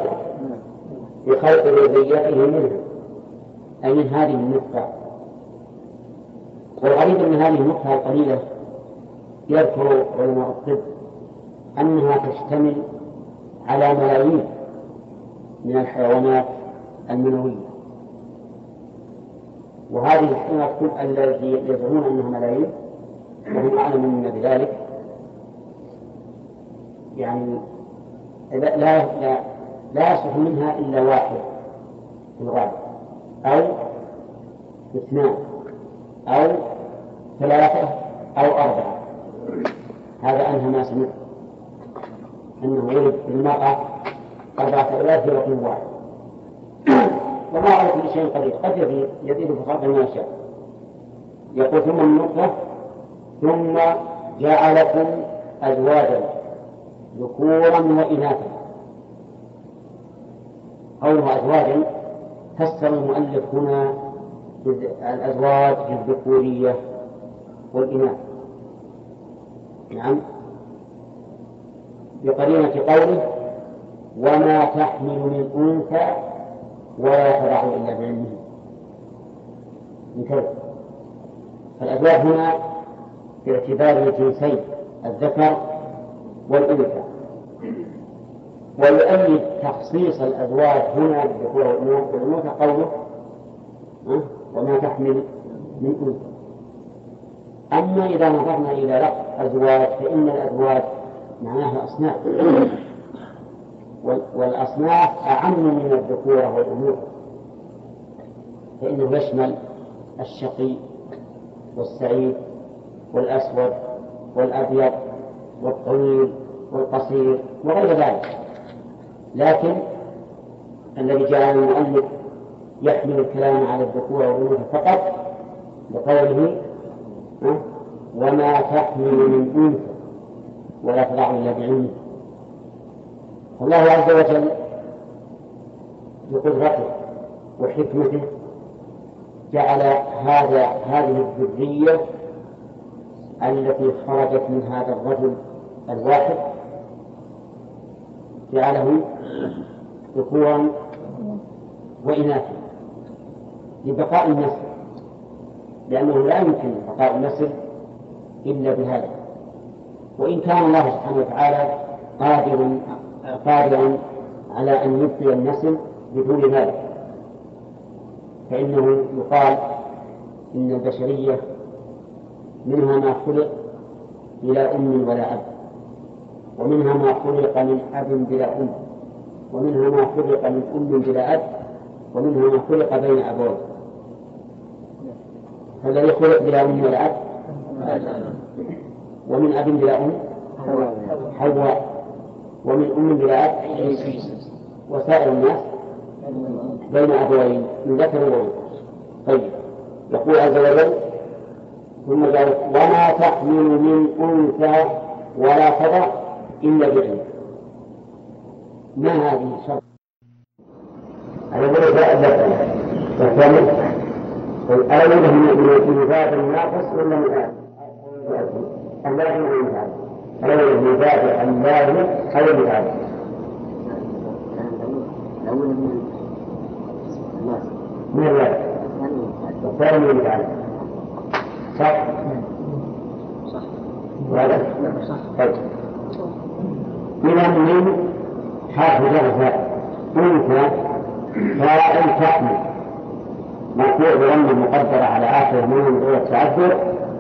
بخلق ذريته منه، أي من هذه النطفة. والغريب أن هذه النطفة القليلة يذكر علماء الطب أنها تشتمل على ملايين من الحيوانات المنوية، وهذه الحيوانات التي يزعمون أنها ملايين وهم أعلم منا بذلك، يعني لا يصح منها إلا واحد في الغالب، أو اثنان أو ثلاثة أو أربعة. هذا أنها ما سمعت أنه يرد بالمرأة 4000 في رقم واحد، وما على كل شيء قدير، قد يزيد في خلق ما يشاء. يقول ثم النطفة ثم جعلكم أزواجا ذكورا وإناثا. قولها أزواجا فسر المؤلف هنا الأزواج الذكورية والإناث، نعم، بقرينة قوله وما تحمل من أنثى ولا تضع إلا بعلمه. انتبه، فالأزواج هنا باعتبار الجنسين الذكر والأنثى. ويؤيد تخصيص الأزواج هنا بالذكور والأنثى قوله وما تحمل من أنثى. أما إذا نظرنا إلى لفظ أزواج فإن الأزواج معناها أصناف، والأصناف أعم من الذكورة والأنوثة، فإنه يشمل الشقي والسعيد والأسود والأبيض والطويل والقصير وغير ذلك. لكن الذي جعل المؤلف يحمل الكلام على الذكورة والأنوثة فقط بقوله وما تحمل من أنثى ولا تضع إلا بعلمه. الله عز وجل بقدرته وحكمته جعل هذه الذرية التي خرجت من هذا الرجل الواحد جعله ذكورا وإناثا لبقاء النسل، لأنه لا يمكن بقاء النسل إلا بهذا. وإن كان الله سبحانه وتعالى قادرا على أن يبقي النسل بدون ذلك، فإنه يقال إن البشرية منها ما خلق بلا أم ولا أب، ومنها ما خلق من أب بلا أم، ومنها ما خلق من أم بلا أب، ومنها ما خلق بين أبوين. فالذي خلق بلا أم ولا أب ومن أب بلا أم حواء، ومن أم بلا أب وسائر الناس بين أبوين من ذكر وأنثى. طيب، يقول عز وجل ثم قال وما تحمل من أنثى ولا تضع إلا بعلم. ما هذه الشرط؟ على ذلك الثاني الأول من باب الناقص ولا من اللازم من باب الأول من باب اللازم أو من باب من اللازم والثاني من باب. صح؟ وهذا طيب. إذا من حرف جر أنثى فاعل تحمل مرفوع بضم مقدرة على آخر من غير التعذر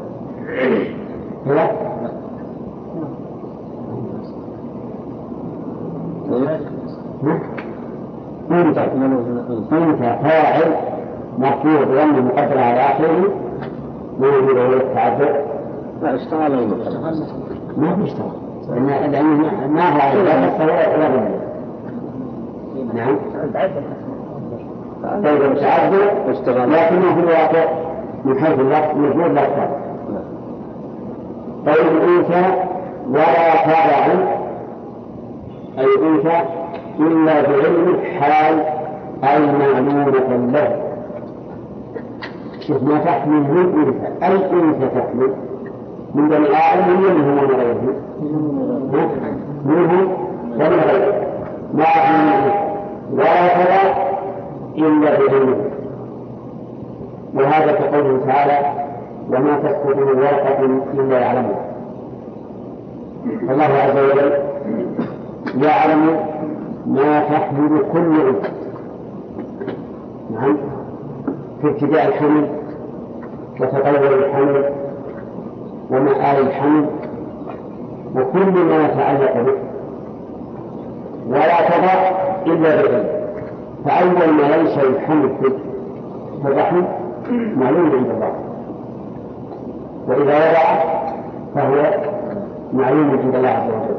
هو أنثى فاعل مرفوع بضم مقدرة على آخره من غير التعذر. لا اشتغل ما بيشتغل لأنه ما هو على لا مستوى ولا غيره. نعم. طيب المتعذر لكنه في الواقع من حيث اللفظ مجرور لا يختار. طيب الأنثى ولا تابع أي أنثى إلا بعلم حال أي معلومة له. شوف ما تحمل من أنثى أي أنثى تحمل من بني آدم منه ومن غيره منه ومن غيره ما تحمل ولا تابع إلا بعلمه. وهذا كقوله تعالى وما تسقط من ورقة إلا يعلمها. الله عز وجل يعلم ما تحمل كل أنثى. نعم، في ابتداء الحمل وتطور الحمل ومآل الحمل وكل ما يتعلق به، ولا تضع إلا بعلم. فأول ما ينشأ الحمل في الرحم معلوم عند الله، وإذا وضع فهو معلوم عند الله عز وجل.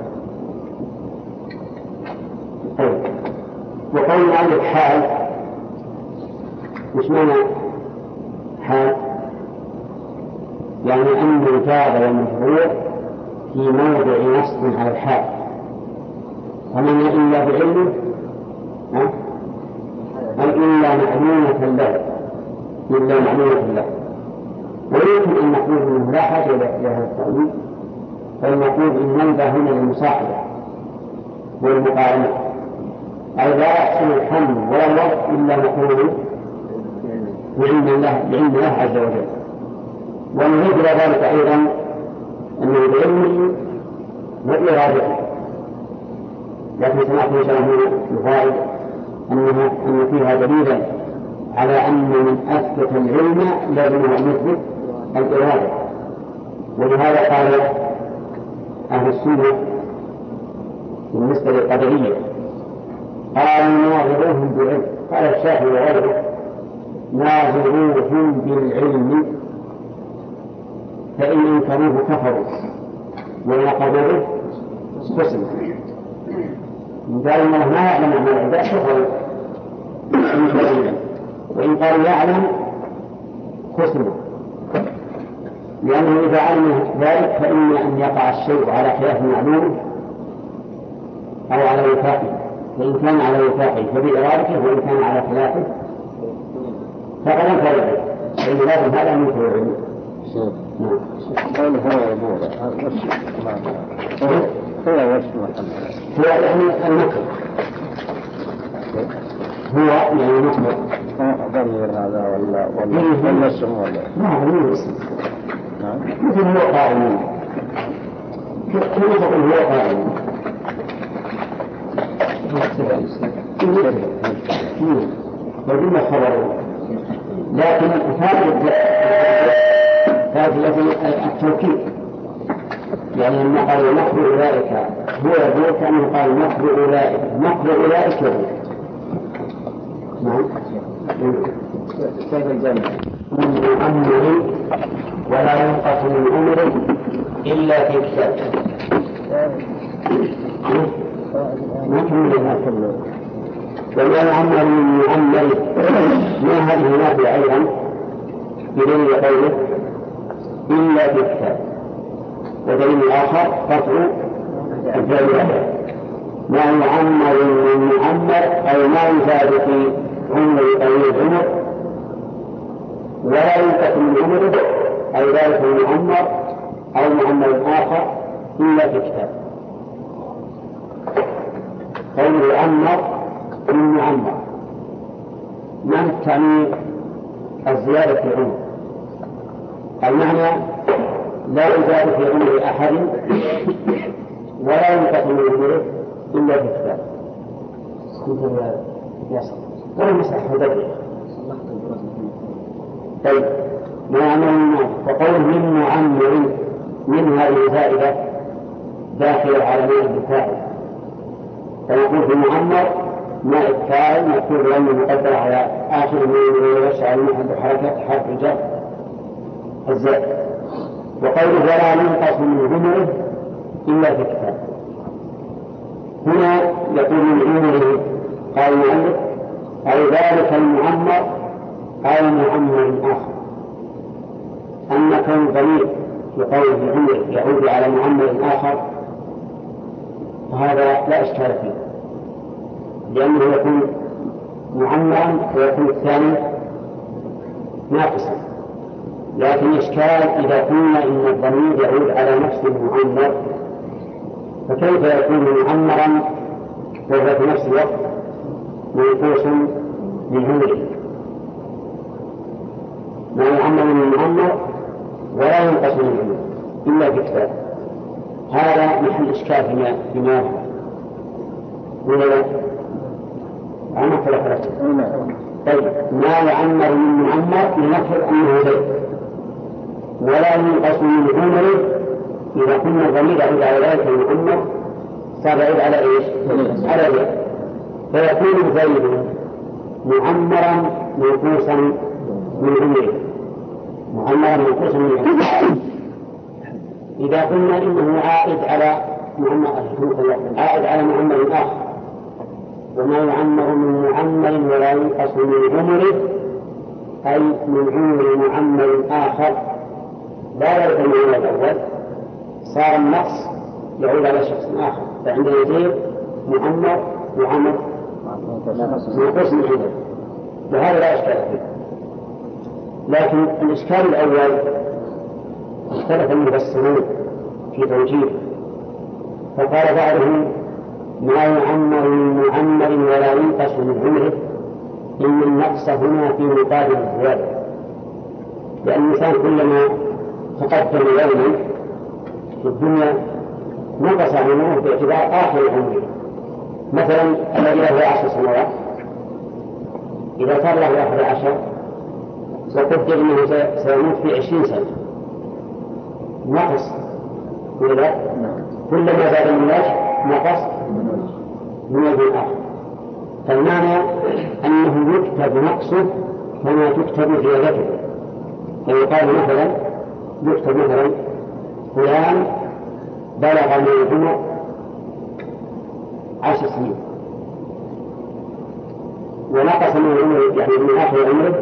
طيب، وقول عن حال مش معنى حال؟ يعني أن الجار والمجرور في موضع نصب على الحال، ومن إلا بعلمه إلا معلومة له إلا معلومة له. ويمكن أن نقول أنه لا حاجة إلى هذا التأويل، فالمقول إن نلبى هنا للمصاحبة والمقارنة، أي لا يحصل الحمل ولا الوضع إلا مقول بعلم الله عز وجل. ونريد إلى ذلك أيضا أنه بعلمه وإرادته. لكن سنأخذ إن شاء الله الفائدة أن فيها دليلا على أن من أثبت العلم لازم أن يثبت الإرادة. ولهذا قال أهل السنة بالنسبة للقدرية قالوا ناظروهم بالعلم. قال الشافعي وغيره ناظروهم بالعلم فإن انكروه كفروا وإن قبلوه قسموا. قال الله ما يعلم عن العباد كفروا وإن قالوا يعلم قسموا، لأنه إذا علم ذلك فإن أن يقع الشيء على خلاف معلوم أو على وفاقه، فإن كان على وفاقه فبإرادته، وإن كان على خلافه فقد انكر، فإن لازم هذا منكر العلم. قوله هو يبوغ هو هو يعني النكر، هو يعني نكر ضمير هذا ولا اسم ولا نعم اسم مثل هو قائم كيف تقول هو قائم وقلنا خبره، لكن هذه التوكيد يعني لما قال مكر أولئك هو يقول كأنه قال مكر أولئك، مكر أولئك يقول نعم كيف الجمع من أمره ولا ينقص من أمره إلا في كتاب ما كملنا كله وما يعمر من معمر ما هذه نافية أيضا بدليل قوله إلا في كتاب، ودليل آخر قطع الفعل ما يعمر من معمر أي ما يزاد في عمر طويل العمر ولا ينقص من عمره أي ذلك المعمر أو معمر آخر إلا في كتاب. قوله يعمر من معمر ما تعني الزيادة في العمر، المعنى لا يزاد في عمر أحد ولا ينقص من عمره إلا في كتاب. ولا مسح هدى طيب ما يعمل وقول من معمر من هذه زائدة داخل على ماء الدفاع، فنقول في معمر ماء الفاعل مكتوب لأنه مقدر على آخر من يوسع المحل بحركة حرف الجر الزائد. وقوله ولا ينقص من عمره إلا في كتاب، هنا يقول من عمره قال المؤلف أي ذلك المعمر أو معمر آخر، أن كون ضمير بقوله عمره يعود على معمر آخر فهذا لا إشكال فيه، لأنه يكون معمرا ويكون الثاني ناقصا. لكن إشكال إذا قلنا إن الضمير يعود على نفس المعمر فكيف يكون معمرا وهو في نفس الوقت منقوص من عمره؟ ما يعمر من المعمر ولا ينقص من عمره إلا في كتاب، هذا محل إشكال فيما ولا عمر ثلاثة. طيب ما يعمر من معمر لنفرض أنه زيد ولا ينقص من عمره، إذا كنا الضمير يعود على ذلك المعمر صار يعود على إيش؟ على زيد، فيكون زيد معمرا منقوصا من عمره، معمرا منقوصا من عمره. إذا قلنا إنه عائد على معمر آخر، وما يعمر من معمر ولا ينقص من عمره أي من عمر معمر آخر لا يرد من الأول، صار النقص يعود على شخص آخر، فعندنا زيد معمر وعمر منقوص من عمره، وهذا لا إشكال فيه. لكن الإشكال الأول اختلف المفسرون في توجيه، فقال بعضهم ما يعمر من معمر ولا ينقص من عمره إن النقص هنا في مقابل الزيادة، لأن الإنسان كلما تقدم يوما في الدنيا نقص عمره باعتبار آخر عمره. مثلا الذي له 10 سنوات إذا صار له 11 وقدر أنه سيموت في 20 سنة نقص، ولا كلما زاد الوجه نقص من وجه آخر. فالمعنى أنه يكتب نقصه كما تكتب زيادته، فيقال مثلا يكتب مثلا فلان بلغ من العمر 10 سنين ونقص من العمر يعني من آخر عمره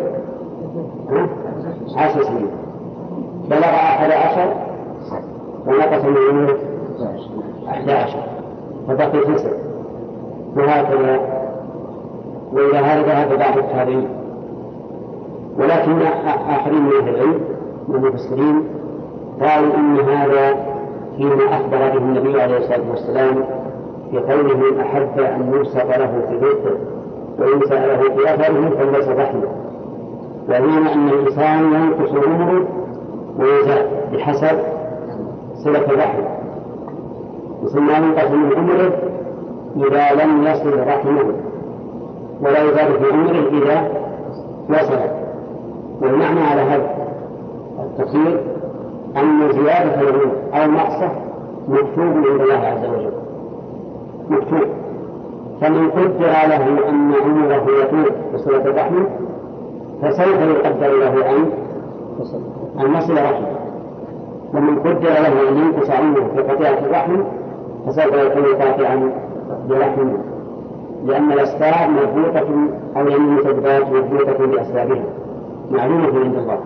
10 سنين، بلغ 11 ونقص من عمره 11 فبقي 9، وهكذا. وإلى هذا ذهب بعض التابعين، ولكن آخرين من أهل العلم من المفسرين قالوا إن هذا فيما أخبر به النبي عليه الصلاة والسلام في قوله من أحب أن يبسط له في رزقه وينسى له في أثره فليس رحمه، وبين أن الإنسان ينقص عمره ويزال بحسب صلة الرحم، ثم ينقص من عمره إذا لم يصل رحمه، ولا يزال في عمره إذا وصل. والمعنى على هذا التفسير أن زيادة العمر أو نقصه مكتوب عند الله عز وجل، مكتوب، فمن قدر له أن عمره يطول بصلة الرحم فسوف يقدر له أن يصل رحمه، ومن قدر له أن ينقص عمره في قطيعة الرحم فسوف يكون قاطعا برحمه، لأن الأسباب مربوطة أو يعني المسببات مربوطة بأسبابها معلومة عند الله.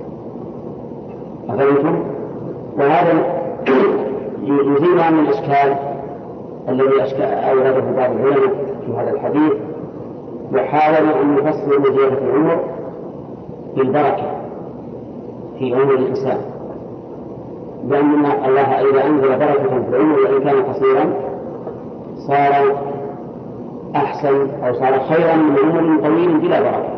أفهمتم؟ وهذا يزيل عن الإشكال الذي أورده بعض العلماء في هذا الحديث، وحاولوا أن يفسروا زيادة العمر بالبركة في عمر الإنسان، لأن الله إذا أنزل بركة في العمر وإن كان قصيرا صار أحسن أو صار خيرا من عمر طويل بلا بركة.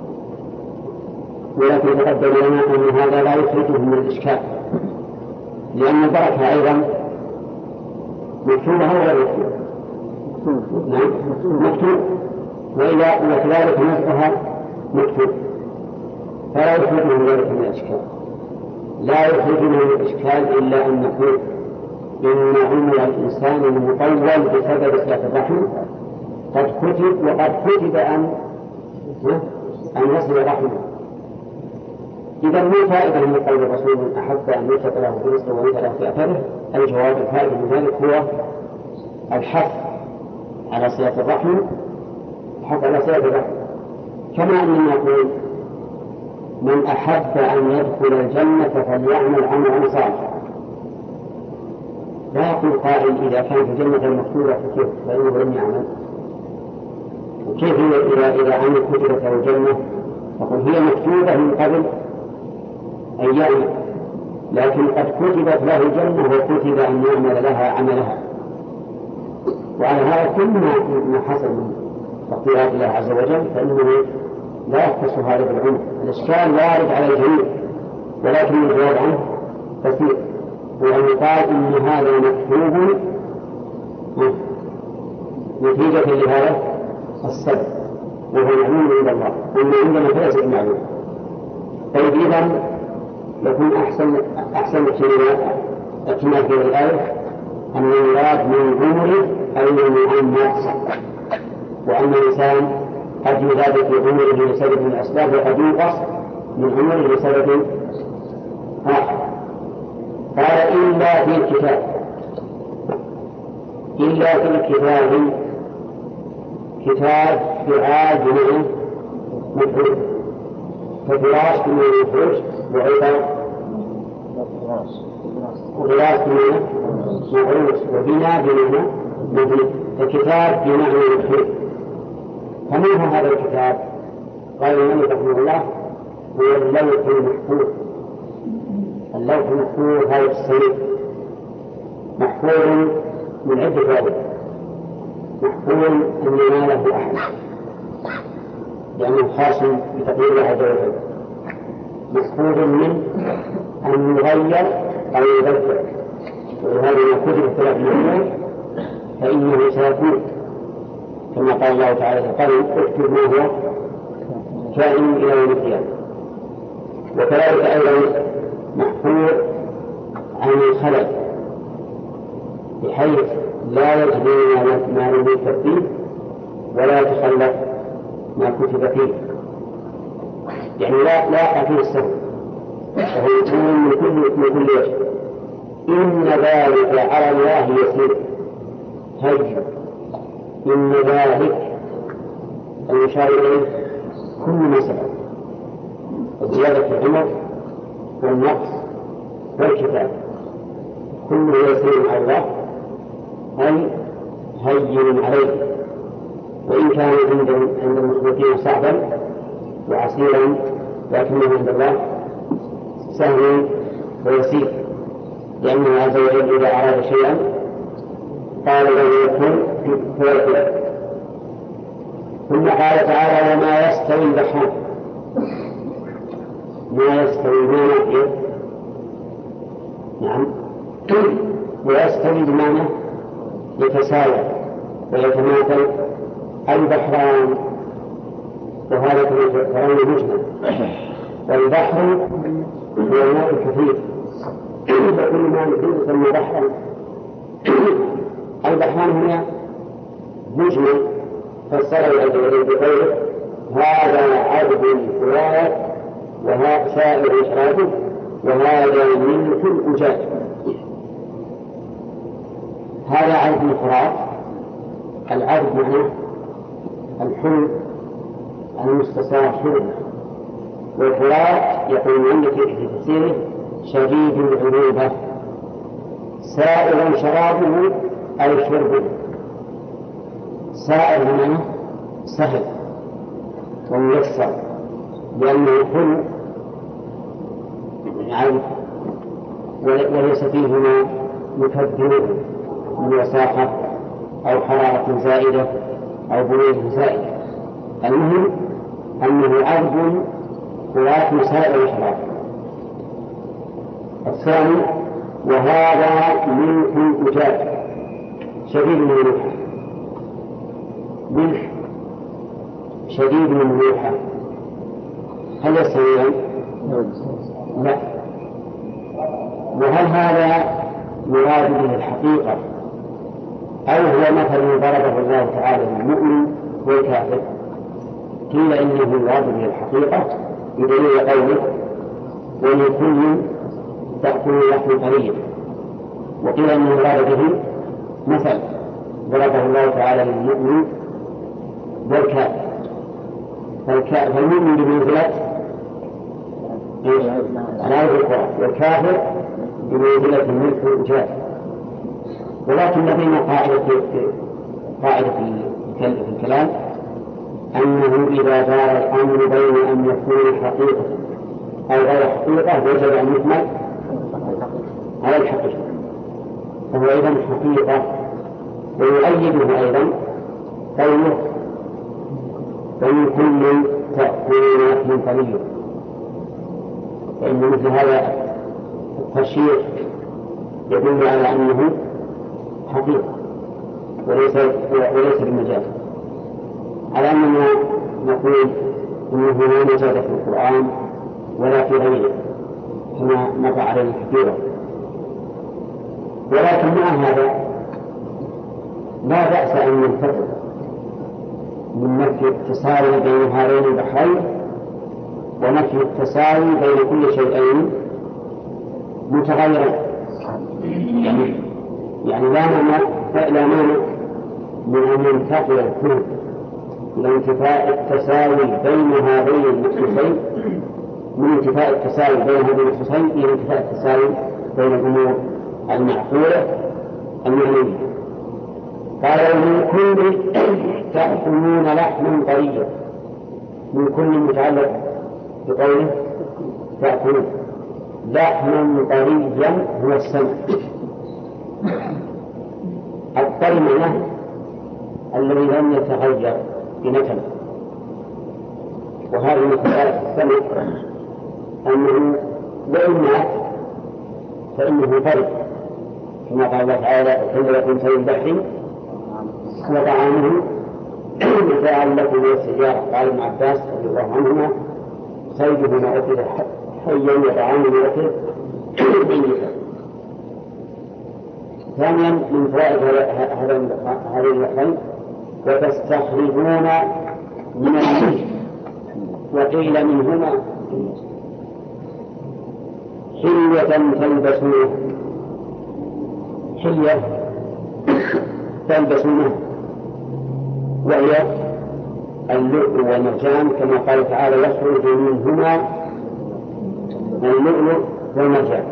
ولكن تقدم لنا أن هذا لا يخرجه من الإشكال، لأن البركة أيضا مكتوبة ولا مكتوبة؟ نعم مكتوب، وكذلك نزعها مكتوب، فلا يخرج من ذلك من الإشكال. لا يخرج من الإشكال إلا أن نقول إن عمر الإنسان المطول بسبب صلة الرحم قد كتب، وقد كتب أن يصل رحمه. إذا ما فائدة من قول الرسول من أحب أن يبسط له في رزقه وينسى له في أثره؟ الجواب الفائدة من ذلك هو الحث على صلة الرحم، الحث على صلة الرحم، كما أننا نقول من أحب أن يدخل الجنة فليعمل عملا صالحا. لا يقول قائل إذا كانت الجنة المكتوبة فكيف فإنه لم يعمل، وكيف إذا عمل كتبت له الجنة؟ فقل هي مكتوبة من قبل أن يعمل، لكن قد كتبت له الجنة وكتب أن يعمل لها عملها. وعلى هذا كل ما حصل من تقديرات الله عز وجل فإنه لا يختص هذا بالعمر. الإشكال وارد على الجميع، ولكن الجواب عنه بسيط، وأن يقال إن هذا مكتوب نتيجة لهذا السبب، وهو معلوم عند الله، وأن عندنا فليس معلوم. طيب إذا يكون أحسن احتمال في الآية أن المراد من عمره أي من نقصه، وأن الإنسان قد يزاد في عمره لسبب من الأسباب وقد ينقص من عمره لسبب آخر. قال إلا في الكتاب، إلا في الكتاب، كتاب فعال بمعنى مفعول، ففراش بمعنى مفعول، وغلاس بمعنى مفعول، وبناء بمعنى مبني، فكتاب بمعنى مفعول. فما هو هذا الكتاب؟ قال المؤلف رحمه الله هو اللوح المحفوظ. اللوح المحفوظ هذا السيف محفوظ من عدة وجه، محفوظ أن يناله أحد لأنه خاص بتقدير الله عز وجل، محفوظ من أن يغير أو يبدل، ولهذا ما كتب الثلاث الأمور فإنه سيكون كما قال الله تعالى قال اكتب ما هو كائن إلى يوم القيامة. وكذلك أيضا محفوظ عن الخلل بحيث لا يجري ما لم يكتب فيه ولا يتخلف ما كتب فيه، يعني لا يقع فيه السهو، وهو يكون من كل وجه. إن ذلك على الله يسير، هي إن ذلك المشار إليه كل ما سبق، الزيادة في العمر والنقص والكتاب كله يسير على الله، أي هين عليه، وإن كان عند المخلوقين صعبا وعسيرا لكنه عند الله سهل ويسير، لأنه عز وجل إذا أراد شيئا قال له يكون فيكون. ثم قال تعالى وما يستوي البحران. ما يستوي بمعنى نعم ويستوي بمعنى يتساوى ويتماثل البحران، وهذا كما ترون مجمل. والبحر هو الماء الكثير، وكل ما يكون يسمى بحرا. البحران هنا مجمل فسره عز وجل بقوله هذا عذب فرات وهذا سائر إشراكه وهذا ملح أجاج. هذا عذب فرات. العذب معناه الحلو المستصار شربه، والفرات يقول عندك في تفسيره شديد العذوبة، سائر شرابه أي شربه. سائر معناه سهل وميسر، لأنه حلو عذب وليس فيه ما يكبره من وساخة أو حرارة زائدة أو برودة زائدة. المهم أنه عذب فرات سائر شراب. الثاني وهذا ملح أجاج شديد من الملح. ملح شديد من الملوحة هل يستويان؟ لا. وهل هذا مراد به الحقيقة أو هو مثل ضربه الله تعالى للمؤمن والكافر؟ قيل إنه مراد به الحقيقة بدليل قوله ولكل تأكل لحم طريق، وقيل إنه مراد به مثل ضربه الله تعالى للمؤمن والكافر. فالمؤمن بمنزلة العرض القرآن والكافر بمنزلة الملك والإجاب. ولكن لدينا قاعدة في الكلام أنه إذا دار الأمر بين أن يكون حقيقة أو غير حقيقة وجب أن يكمل على الحقيقة، فهو أيضا حقيقة. ويؤيده أيضا قوله ومن كل تأكلون لحم طريق، فإن مثل هذا التشريع يدل على أنه حقيقة وليس بمجاز، على أننا نقول إنه لا مجاز في القرآن ولا في غيره كما مر عليه كثيرا. ولكن مع هذا لا بأس أن ننتقل من نفي التساوي بين هذين البحرين ونفي التساوي بين كل شيئين متغيرين. يعني لا مانع من أن ينتقل الكل إلى انتفاء التساوي بين هذين النصوصين، من انتفاء التساوي بين هذين النصوصين إلى انتفاء التساوي بين الأمور المعقولة المعنوية. قال من كل تأكلون لحما طريا، من كل متعلق بقوله تأكلون لحما طريا هو السمك. الطري معناه الذي لم يتغير بنتن، وهذه من خصائص السمك أنه وإن مات فإنه طري، كما قال الله تعالى أحل لكم صيد البحر وطعامه متاعا لكم وللسيارة. قال ابن عباس رضي الله عنهما صيده ما أكل حيا وطعامه ما أكل ميتا. ثانيا من فوائد هذين اللحظين وتستخرجون من الملح وقيل منهما حلية تلبسونه، حلية تلبسونه وهي اللؤلؤ والمرجان، كما قال تعالى يخرج منهما اللؤلؤ والمرجان.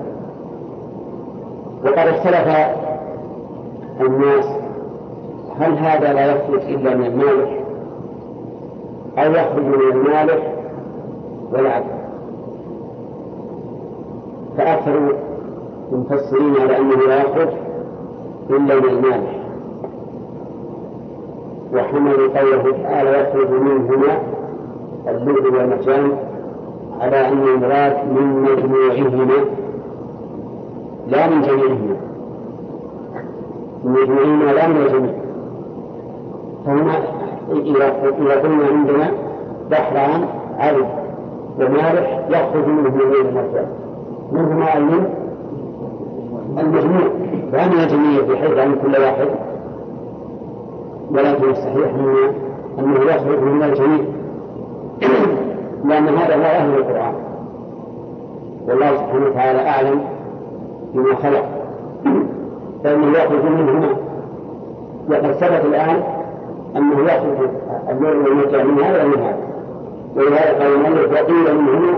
وقد اختلف الناس هل هذا لا يخرج إلا من المالح أو يخرج من المالح والعدل. فأكثر المفسرين على أنه لا يخرج إلا من المالح، وحمل قوله تعالى يخرج منهما اللؤلؤ والمرجان على أن المراد من مجموعهما لا من جميعهما، من مجموعهما لا من الجميع. فهنا إذا قلنا عندنا بحران عذب ومالح يخرج منه اللؤلؤ والمرجان منهما المجموع لا من الجميع بحيث عن كل واحد، ولكن الصحيح أنه يخرج من الجميع لأن هذا هو أهل القرآن، والله سبحانه وتعالى أعلم بما خلق، فإنه يخرج منهما. وقد ثبت الآن أنه يخرج اللؤلؤ والمرجان من هذا ومن هذا، ولهذا قال المؤلف وقيل منهما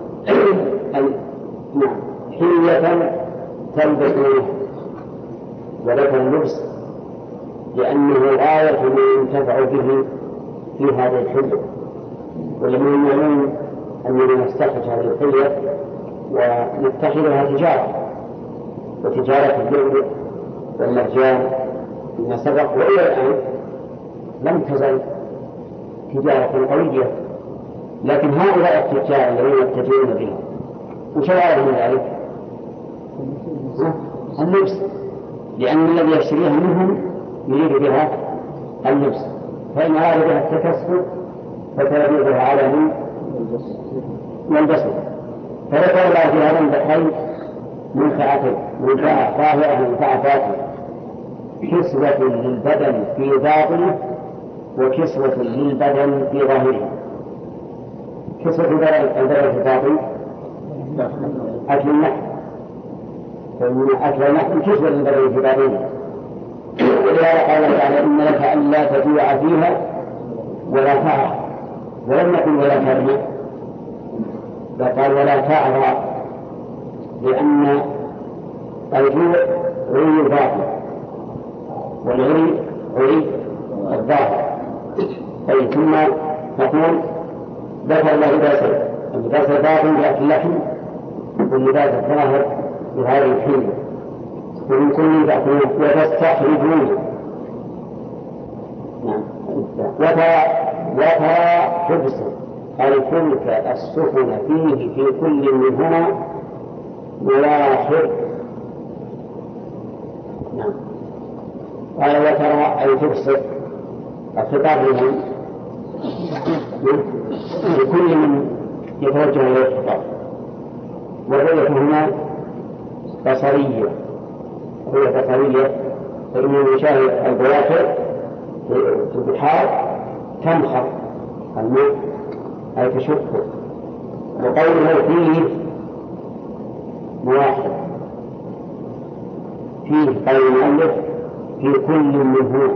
حلية تلبسونه، وذكر اللبس لأنه غاية ما ينتفع به في هذه الحلية. ولمن المعلوم أننا نستخرج هذه الحلية ونتخذها تجارة، وتجارة اللؤلؤ والمرجان فيما سبق وإلى الآن لم تزل تجارة قوية، لكن هؤلاء التجار الذين يتجرون بها وش العالم من ذلك؟ اللبس، لأن الذي يشتريها منهم يريد بها اللبس، فإن أراد بها التكسب فتبيعها على من يلبسها. فذكر الله في هذا البحرين منفعة طاهرة منفعة فاتحة، كسوة للبدن في باطنه وكسوة للبدن في ظاهره. كسوة البدن في باطنه أكل اللحم، فإن أكل اللحم كسوة للبدن في باطنه. ولهذا قال تعالى إن لك ألا تجوع فيها ولا تعرى، ولم يكن ولا ترمى، فقال ولا تعرى لأن الجوع عري الباطن والعري عري الظاهر. طيب ثم نقول ذكر لباسه، اللباس الباطن بأكل اللحم واللباس الظاهر بهذه الحين، ومن كل تأكلون وتستخرجون. وترى حبسا الفلك السفن فيه في كل منهما ملاحظ. نعم. قال وترى أي تبصر الخطاب لهم لكل من يتوجه إليه الخطاب، والرؤية هنا بصرية، رؤية بصرية، فإنه يشاهد البواخر في البحار تنخر الماء أي تشقه. وقوله فيه مواحد، فيه قول المؤلف في كل منهما.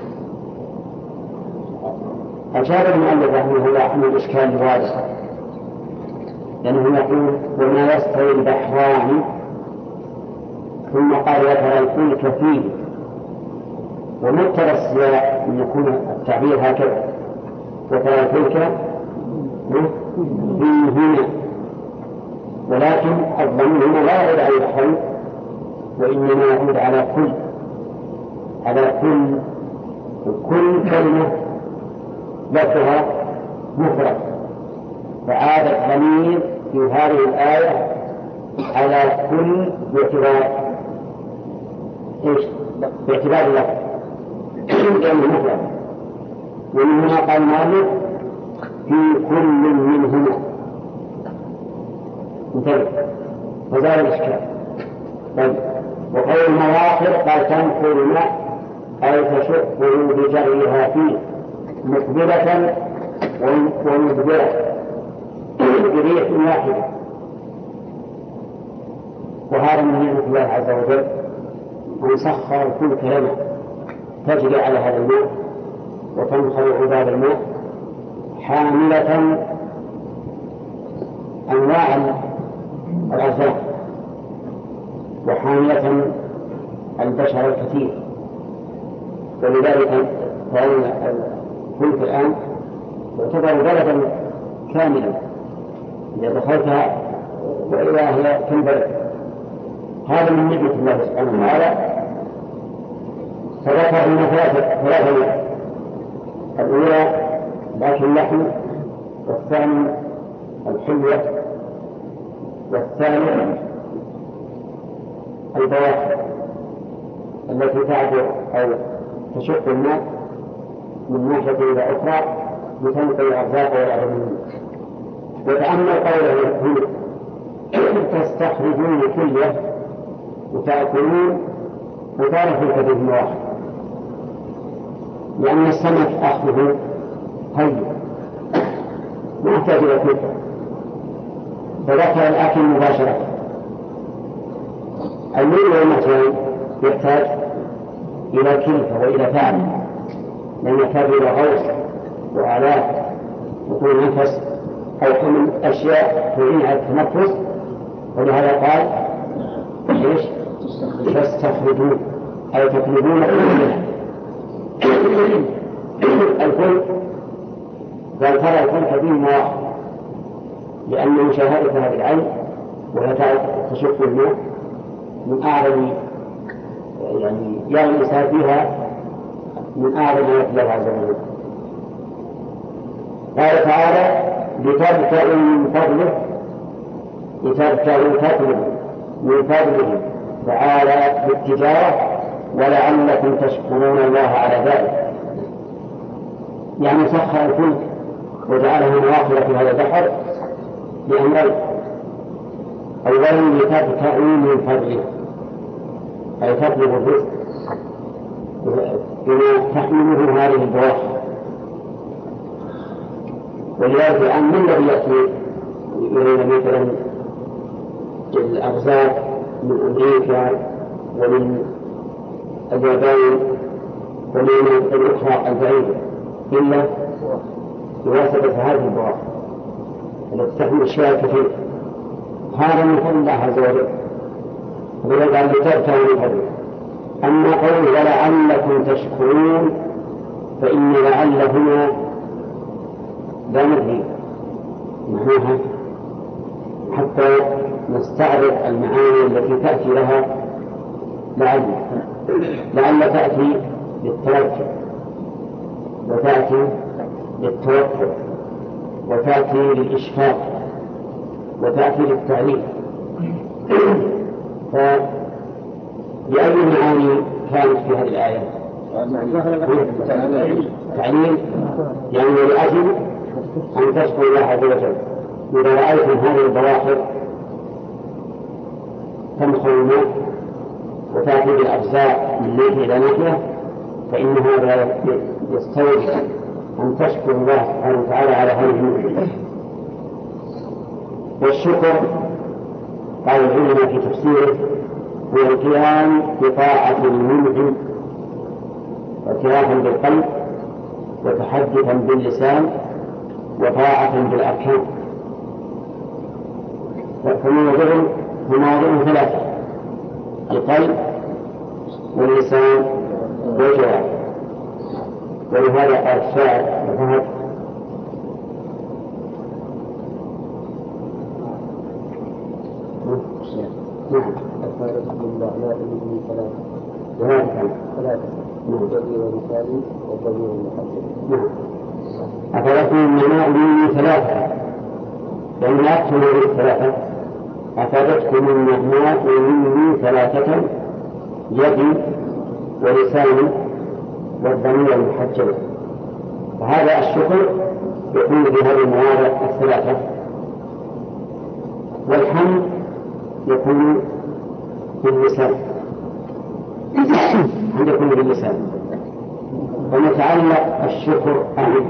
أشار المؤلف رحمه الله عن الإشكال الواضح، لأنه يقول وما يستوي البحران، ثم قال وترى الفلك فيه، ومقتضى السياق أن يكون التعبير هكذا وترى الفلك فيهما، ولكن الضمير هنا لا يعود على البحرين وإنما يعود على كل كلمة لفظها مفرد، فعاد الضمير في هذه الآية على كل باعتبار اللفظ لأنه مفرد. ومن هنا قال مالك في كل منهما انتبه وزال الإشكال. طيب وقول المواخر قال تنقل الماء أي تشقه بجريها فيه مقبلة ومدبرة بريح واحدة. وهذا من نعمة الله عز وجل أن سخر الفلك لنا تجري على هذا الماء وتنخر عباد الماء حاملة أنواع الأرزاق وحاملة البشر الكثير. ولذلك فإن الفلك الآن يعتبر بلدا كاملا، إذا دخلتها وإذا هي في البلد. هذا من نعمة الله سبحانه وتعالى. فذكر لنا ثلاثة نعم: الأولى باكل اللحم، والثاني الحلية، والثالث البواحث التي تعبر أو تشق الناس من ناحية إلى أخرى بتنقل الأرزاق والأرض. وتأمل قوله تستخرجون كلية وتأكلون وتعرفوا كبير واحد، لأن السمك أخذه هين ما يحتاج إلى كلفة، فذكر الأكل مباشرة. الميل والمتين يحتاج إلى كلفة وإلى تعب، لأن يحتاج إلى غوص وآلات وطول نفس أو حمل أشياء تعين على التنفس، ولهذا قال إيش؟ تستخرجون أي تطلبون الكل. قال ترى الكل كبير واحد، لأن مشاهدتها بالعين وهي تشق الماء من أعظم يعني يرى الإنسان فيها من أعظم آيات الله عز وجل. قال تعالى لتبتغوا من فضله، لتبتغوا فضله من فضله تعالى بالتجارة ولعلكم تشكرون الله على ذلك. يعني سخر الفلك وجعله مواخر في هذا البحر لأمرين: أولا لتبتغوا من فضله أي تطلبوا الرزق بما تحمله هذه البواخر. ولذلك الآن من الذي يأتي إلينا مثلا الأرزاق من أمريكا ومن اليابان ومن الأخرى البعيدة إلا بواسطة هذه البواخر التي تحمل أشياء كثيرة؟ هذا من فضل الله عز وجل، ولذلك قال لتبتغوا من فضله. أما قول ولعلكم تشكرون فإن لعل هنا لا ندري معناها حتى نستعرض المعاني التي تأتي لها. لعل تأتي للترجي، وتأتي للتوفر، وتأتي للإشفاق، وتأتي للتعليم. فبأي معاني كانت في هذه الآية؟ تعليم، يعني لأجل أن تشكر الله عز وجل. إذا رأيتم هذه البواخر تمخر الماء وتأتي بالأرزاق من ناحية إلى ناحية، فإن هذا يستوجب أن تشكر الله سبحانه وتعالى على هذه النعمة. والشكر قال العلماء في تفسيره هو القيام بطاعة المنعم اعترافا بالقلب وتحدثا باللسان وطاعة بالأركان. فمواضعه ثلاثة: القلب واللسان والجوارح. ولهذا قال الشاعر فهد: نعم الفارق بالمعنى من ثلاثة الضمير المثالي والضمير المحدد. نعم أفرقوا المعنى من ثلاثة، لأن لا أكثر من ثلاثة. أفادتكم النعماء من ثلاثة: يد ولسان والضمير المحجب. وهذا الشكر يكون في هذه المواضع الثلاثة. والحمد يكون باللسان، الحمد يكون باللسان. ونتعلق الشكر أعم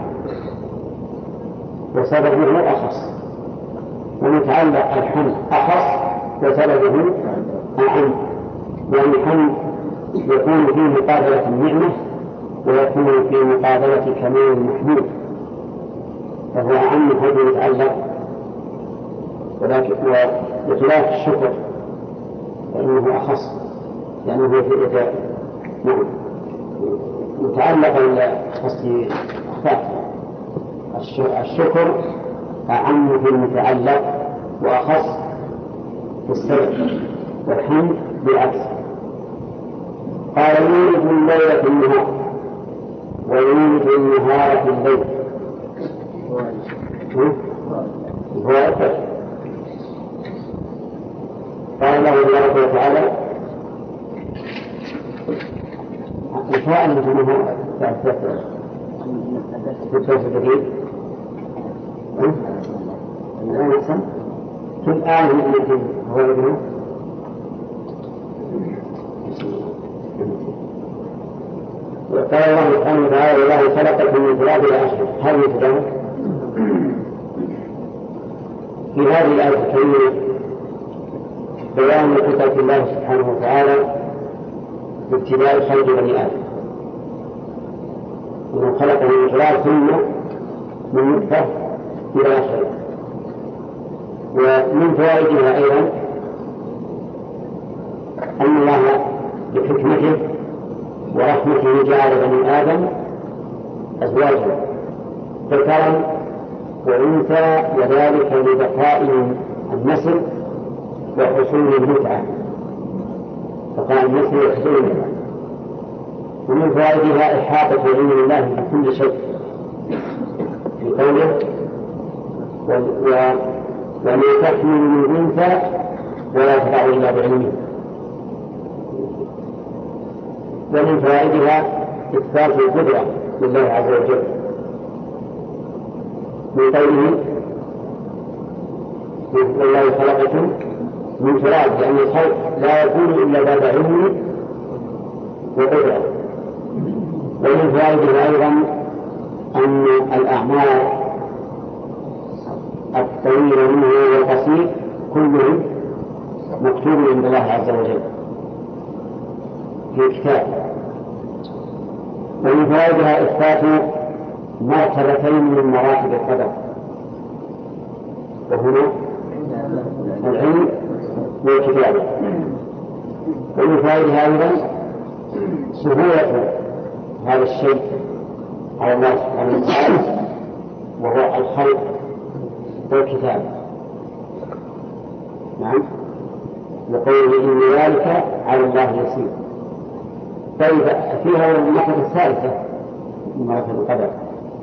وسببه أخص، ونتعلق الحمد أخص وسببه أعم. يعني الحمد يكون في مقابلة النعمة ويكون في مقابلة كمال المحمود، فهو أعم حيث يتعلق. ولكن وخلاف الشكر فإنه أخص، لأنه في نعم متعلق قصدي الشكر أعم في المتعلق وأخص بالسبب والحمد بالعكس. قال يولد الليل في النهار ويولد النهار في الليل. هو أكبر. قال الله تبارك وتعالى الفاعل في النهار في الدرس الجديد الآن أحسن في الآن التي هو ابنه وقال الله سبحانه وتعالى والله خلقكم من تراب إلى آخره. هل مثله في هذه الآية الكريمة بيان قدرة الله سبحانه وتعالى بابتداء خلق بني آدم، إنه خلق من تراب ثم من نطفة إلى آخره. ومن فوائدها أيضا أن الله بحكمته ورحمته جعل بني آدم أزواجا ذكرا وأنثى، وذلك لبقاء النسل وحصول المتعة، بقاء النسل وحصول المتعة. ومن فوائدها إحاطة علم الله بكل شيء في قوله وما تحمل من أنثى ولا تضع إلا بعلمه. ومن فوائدها إثبات القدرة لله عز وجل من قوله والله خلقكم من تراب، لأن الخلق لا يكون إلا بعد علم وقدرة. ومن فوائدها أيضا أن الأعمار الطويلة منه والقصير كله مكتوب عند الله عز وجل في كتاب. ومن فوائدها إثبات مرتبتين من مراتب القدر، وهنا العلم والكتابة. ومن فوائدها أيضا سهولة هذا الشيء على الله سبحانه وتعالى وهو الخلق والكتابة. نعم، وقوله إن ذلك على الله يسير. طيب فيها المرتبة الثالثة من مراتب القدر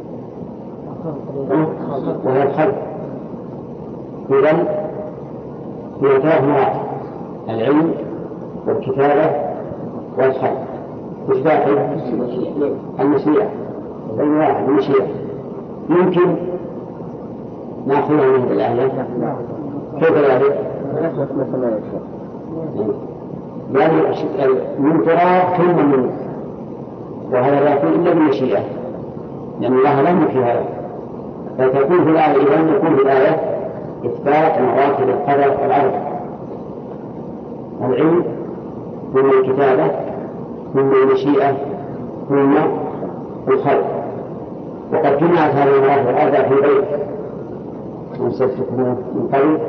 وهي الخلق. إذن هي ثلاث مراتب: العلم والكتابة والخلق. مش داخل المشيئة، أي واحد المشيئة يمكن نأخذها من الآية. كيف ذلك؟ يعني من تراب ثم من، وهذا لا يكون إلا بالمشيئة لأن الله لم يكن هذا. فتكون في الآية إذن يكون في الآية إثبات مراتب القدر الأربع: العلم ثم الكتابة ثم المشيئة ثم الخلق. وقد جمعت هذه المراتب الأربع في بيت ونسلسكم من قبل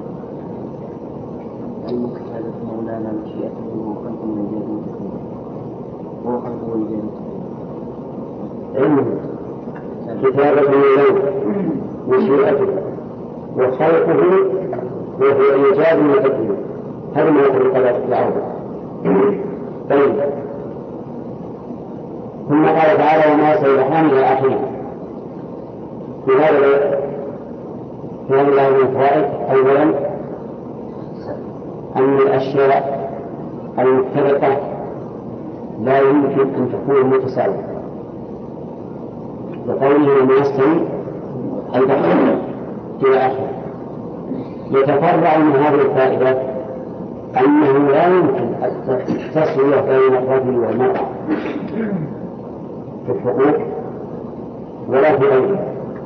المكتابة مولانا مشيئته وخلق من جهة هو خلقه من جهة علم كتابة مولانا مشيئته وخلقه وهو إيجاد وتكوين. هذا ما يقول القدر الأربع. طيب ثم قال تعالى وما سيبحان إلى آخره. في هذا الآية من الفوائد أولا أن الأشياء المختلفة لا يمكن أن تكون متساوية، وقوله وما يستوي البحرين إلى آخره. يتفرع من هذه الفائدة أنه لا يمكن التسوية بين الرجل والمرأة في الحقوق ولا في غيرها.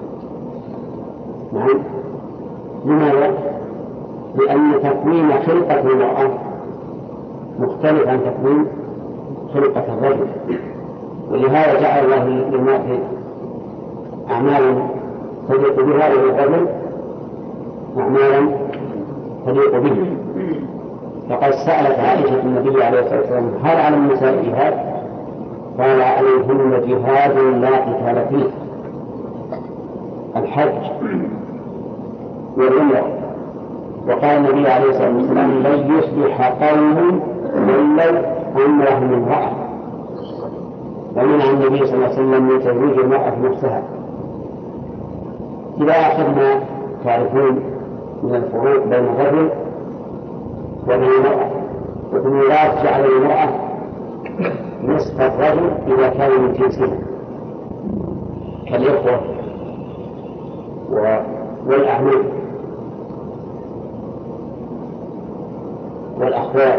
نعم. لماذا؟ لأن تكوين خلقة المرأة مختلف عن تكوين خلقة الرجل، ولهذا جعل الله للمرأة أعمالا تليق بها وللرجل أعمالا تليق به. فقد سألت عائشة النبي عليه الصلاة والسلام هل على النساء جهاد؟ قال عليهن جهاد لا قتال فيه: الحج والعمرة وقال النبي عليه الصلاة والسلام لن يصبح قوم ولوا أمرهم امرأة، ومنع النبي صلى الله عليه وسلم من تزويج المرأة نفسها. إلى آخر ما تعرفون من الفروق بين الرجل وبين المرأة. والميراث جعل المرأة نصف الرجل إذا كان من جنسها كالإخوة والأعمام والأخوات.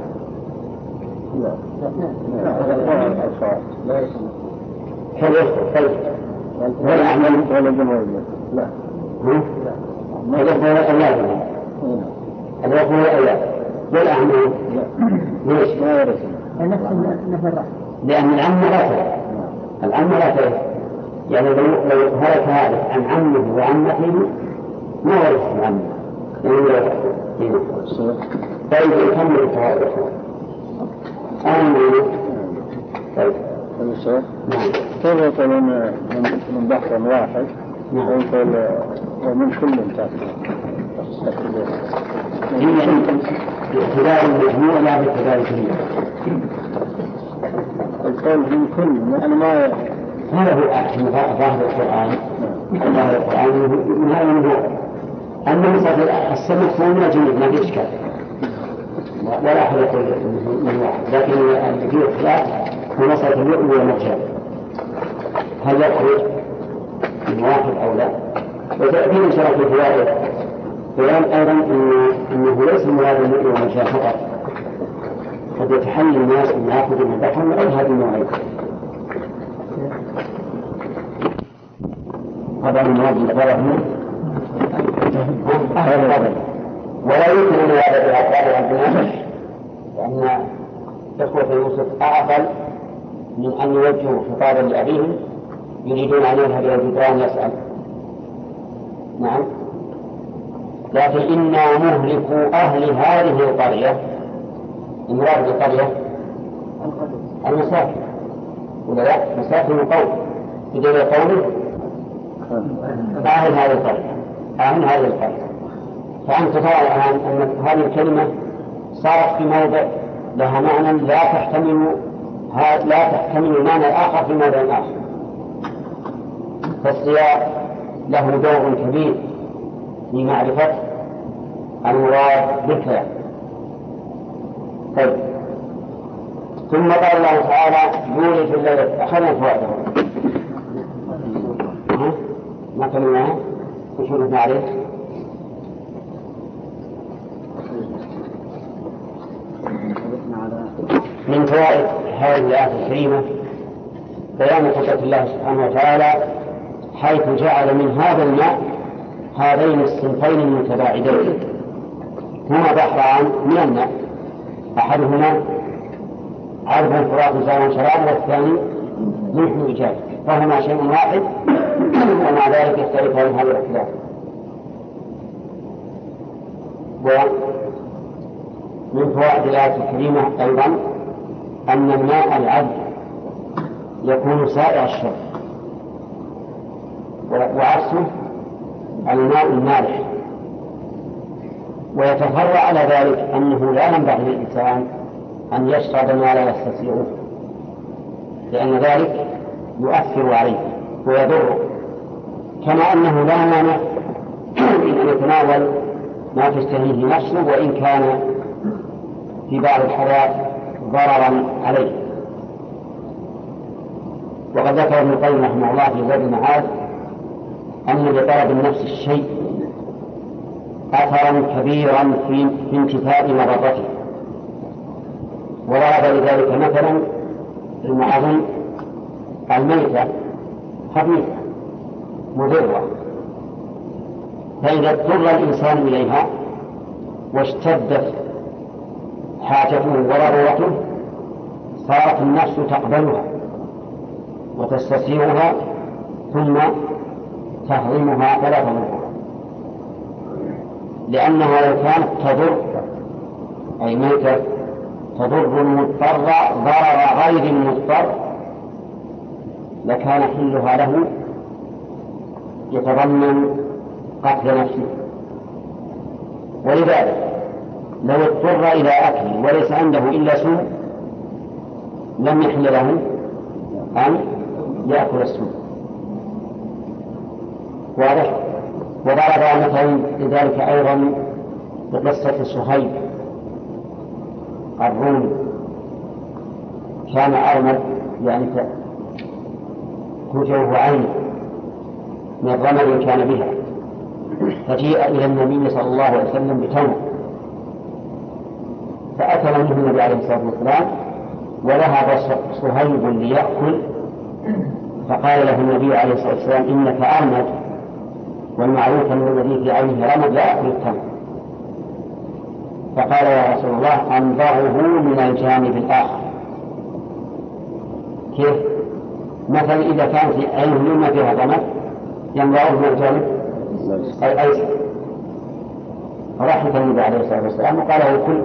كالإخوة والأعمام لا الإخوة والأولاد الإخوة والأولاد والأعمام ليش؟ لأن العم لا ترث. يعني لو هلك هذا عن عمه وعمته ما ورث العم طيب يكمل الفوائد. طيب كيف يقولون من بحر واحد ويقول ومن كل تأكل هي باعتبار المجموع لا باعتبار الجميع. القول من كل يعني ما هذا هو ظاهر القرآن. ظاهر القرآن من هذا الموضوع. أما مسألة السمك هو من الجميع ما في إشكال ولا أحد يقول من واحد، لكن اللي فيه اختلاف هو مسألة اللؤم والمرجان، هل يخرج من واحد أو لا. وتأتي إن شاء الله في الفوائد بيان أيضا أنه ليس مراد اللؤم والمرجان فقط، قد يتحلل الناس أن يأخذوا من البحر من غير هذه النوعين. طبعا المراد بالفرق ولا يمكن أن يعرف الأطفال عندنا لأن إخوة يوسف أعقل من أن يوجهوا خطابا لأبيهم يريدون أن يذهب إلى الجدران يسأل. نعم. لكن إنا مهلكوا أهل هذه القرية. المراد بالقرية المساكن ولا لا؟ مساكن القوم بدون قوله أهل هذه القرية. فأنت ترى الآن أن هذه الكلمة صارت في موضع لها معنى لا تحتمل معنى آخر في موضع آخر، فالسياق له دور كبير في معرفة المراد بالكلام. طيب. ثم قال الله تعالى يولج الليل. أخذنا فوائده ما كلمناها وشرفنا عليه. من فوائد هذه الآية الكريمة بيان قدرة الله سبحانه وتعالى حيث جعل من هذا الماء هذين الصنفين المتباعدين هما بحران من الماء، أحدهما عذب فرات زمان شراب والثاني ملح وجاج، فهما شيء واحد ومع ذلك يختلفان هذا الاختلاف. ومن فوائد الآية الكريمة أيضا أن الماء العذب يكون سائع الشرب، وعكسه الماء المالح. ويتفرع على ذلك أنه لا ينبغي للإنسان أن يشرب ما لا يستسيغه، لأن ذلك يؤثر عليه ويضره، كما أنه لا مانع من أن يتناول ما تشتهيه نفسه وإن كان في بعض الحالات ضررا عليه. وقد ذكر ابن القيم رحمه الله في زاد المعاد أن لطلب النفس الشيء أثرا كبيرا في انتفاء مضرته، وضرب لذلك مثلا المعظم الميتة خبيثة مضرة، فإذا اضطر الإنسان إليها واشتدت حاجته وضرورته صارت النفس تقبلها وتستسيغها ثم تهضمها فلا تضرها، لأنها لو كانت تضر أي ميتة تضر المضطر ضرر غير المضطر لكان حلها له يتضمن قتل نفسه. ولذلك لو اضطر إلى أكل وليس عنده إلا سم لم يحل له أن يأكل السم. واضح؟ وضرب مثلا لذلك أيضا بقصة صهيب الرومي، كان أرمد يعني توجهه عينه من الرمل كان بها، فجيء إلى النبي صلى الله عليه وسلم بتمر، فأكل منه النبي عليه الصلاة والسلام وذهب صهيب ليأكل، فقال له النبي عليه الصلاة والسلام إنك أرمد، والمعروف أن الذي في عينه رمد لا يأكل التمر. فقال يا رسول الله أنظره من الجانب الآخر. كيف؟ مثلا إذا كانت عينه اليمنى فيها رمد ينظره من الجانب الأيسر، فرحمة النبي عليه الصلاة والسلام وقال له كل.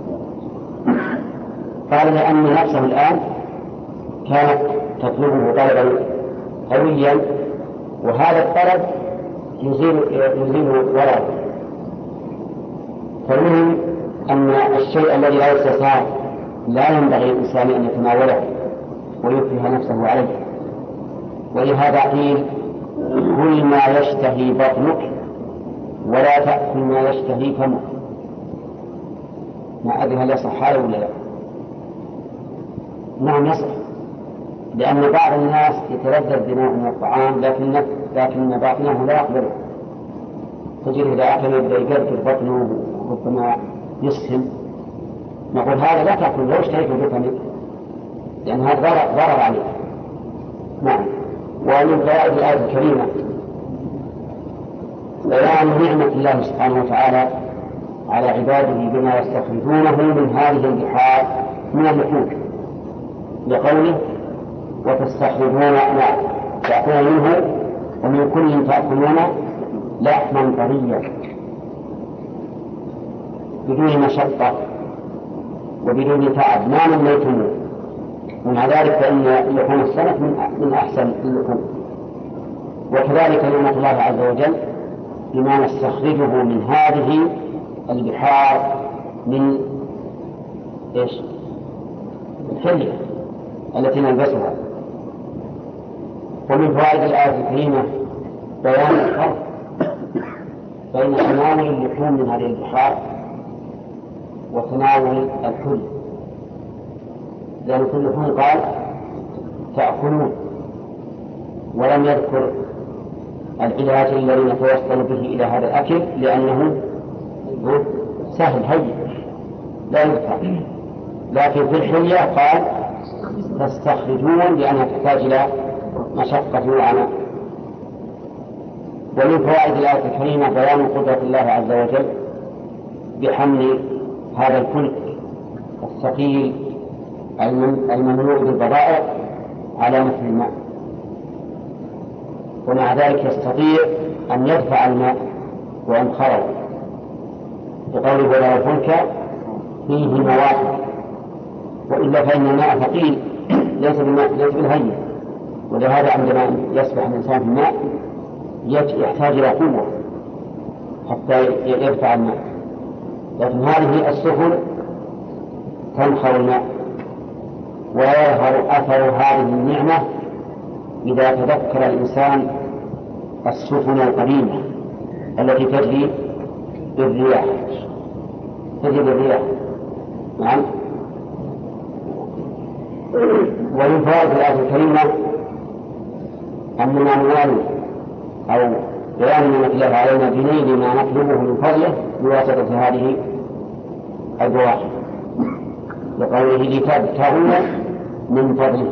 قال لأن نفسه الآن كانت تطلبه طلبا قويا، وهذا الطلب يزيل ورعه. فالمهم أن الشيء الذي لا يستطاع لا ينبغي الإنسان أن يتناوله ويكره نفسه عليه. ولهذا قيل كل ما يشتهي بطنك ولا تأكل ما يشتهي فمك. ما أدري هل يصح هذا ولا لا؟ نعم يصح، لأن بعض الناس يتلذذ بنوع من الطعام لكن باطنه لا يقبله، تجد إذا أكل يبدأ يقرقر بطنه وربما يسخن. نقول هذا لا تأكل لو اشتهيت بطنك، لأن هذا ضرر عليك. نعم. ومن فوائد الآية الكريمة بيان نعمة الله سبحانه وتعالى على عباده بما يستخرجونه من هذه البحار من اللحوم، لقوله وتستخرجون تأكلون منه ومن كل تأكلون لحما طريا بدون مشقة وبدون تعب ما مليتموه. ومع ذلك فإن لحوم السمك من أحسن اللحوم. وكذلك نعمة الله عز وجل بما نستخرجه من هذه البحار من إيش؟ الحلية التي نلبسها. ومن فوائد الآية الكريمة بيان الفرق بين تناول اللحوم من هذه البحار وتناول الحلي، لأن كل لحوم قال تأكلون ولم يذكر العلاج الذي نتوصل به إلى هذا الأكل لأنه سهل هين لا يدفع. لكن في الحلية قال تستخرجون لأنها تحتاج إلى مشقة وعناء. ومن فوائد الآية الكريمة بيان قدرة الله عز وجل بحمل هذا الفلك الثقيل المملوء بالبضائع على مثل الماء، ومع ذلك يستطيع أن يدفع الماء وإن خرج، بقوله ولا الفلك فيه مواقف، وإلا فإن الماء ثقيل ليس بالهين، ولهذا عندما يسبح الإنسان في الماء يحتاج إلى قوة حتى يدفع الماء. لكن هذه السفن تنخر الماء، ويظهر أثر هذه النعمة إذا تذكر الإنسان السفن القديمة التي تجري بالرياح. نعم. ومن فوائد الآية الكريمة أننا ننال أو بيان نعمة الله علينا بنيل ما نطلبه من فضله بواسطة هذه البواحث، لقوله لتبتغوا من فضله.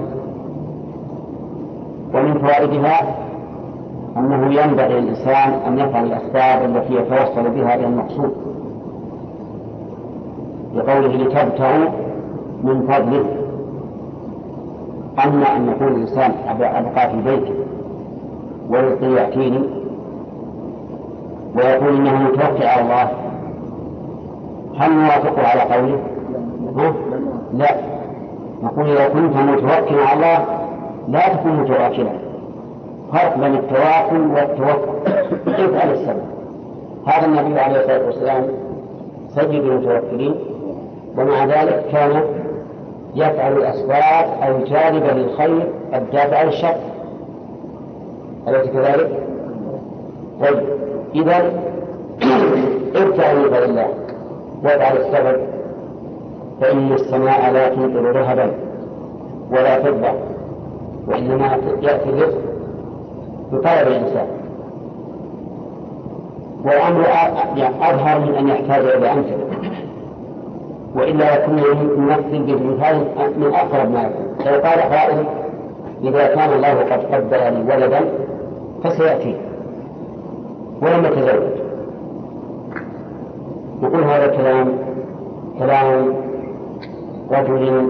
ومن فوائدها أنه ينبغي الإنسان أن يفعل الأسباب التي يتوصل بها إلى المقصود، لقوله لتبتغوا من فضله. أما أن يقول الإنسان أبقى في بيتي ورزقي يأتيني ويقول إنه متوكل على الله، هل نوافقه على قوله؟ لا، نقول إذا كنت متوكلا على الله لا تكون متواكلا. فرق بين التواكل والتوكل. افعل السبب. هذا النبي عليه الصلاة والسلام سيد المتوكلين، ومع ذلك كان يفعل الأسباب الجالبة للخير الدافع للشر، أليس كذلك؟ طيب إذا ابتعد من فضل الله وافعل السبب، فإن السماء لا تمطر ذهبا ولا فضة، وإنما يأتي الرزق بطلب الإنسان، والأمر أظهر من أن يحتاج إلى أمثلة، وإلا يكون نمثل بمثال من أقرب ما يكون. لو قال قائل إذا كان الله قد قدر لي ولدا فسيأتي ولم يتزوج، نقول هذا كلام رجل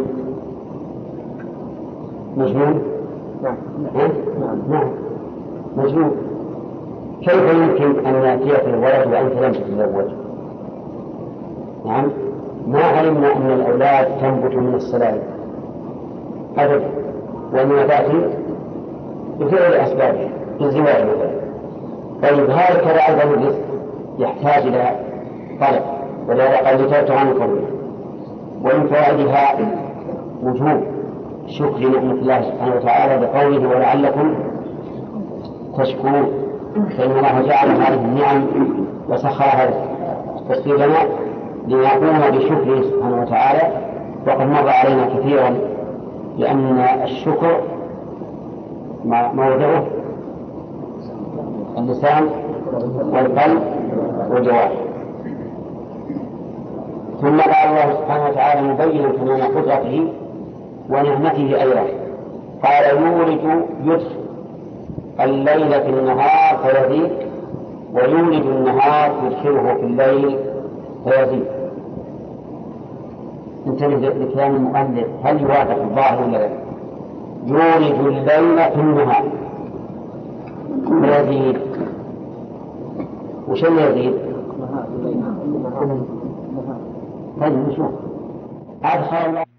مجنون. نعم مجنون. كيف يمكن أن يأتيك الولد وأنت لم تتزوج؟ نعم، ما علمنا أن الأولاد تنبت من السلالم أبدا، وأنها تأتي بفعل أسبابها بالزواج مثلا. طيب هذا كذا أيضا الرزق يحتاج إلى طلب، ولهذا قال لتأتي عن قوله. ومن فوائدها وجوب شكر نعمة الله سبحانه وتعالى بقوله ولعلكم تشكرون، فإن الله جعل هذه النعم وسخرها تسخير لنا لنقوم بشكره سبحانه وتعالى، وقد مضى علينا كثيرا، لأن الشكر موضعه اللسان والقلب والجوارح. ثم قال الله سبحانه وتعالى مبينا تمام قدرته ونعمته أيضا، قال يدخل الليل في النهار فيزيد، ويولد النهار يدخله في الليل فيزيد. انتبه لكلام المؤلف، هل يوافق الظاهر ولا لا؟ يولد الليل في النهار فيزيد، وش يزيد؟ طيب نشوف. أدخل الله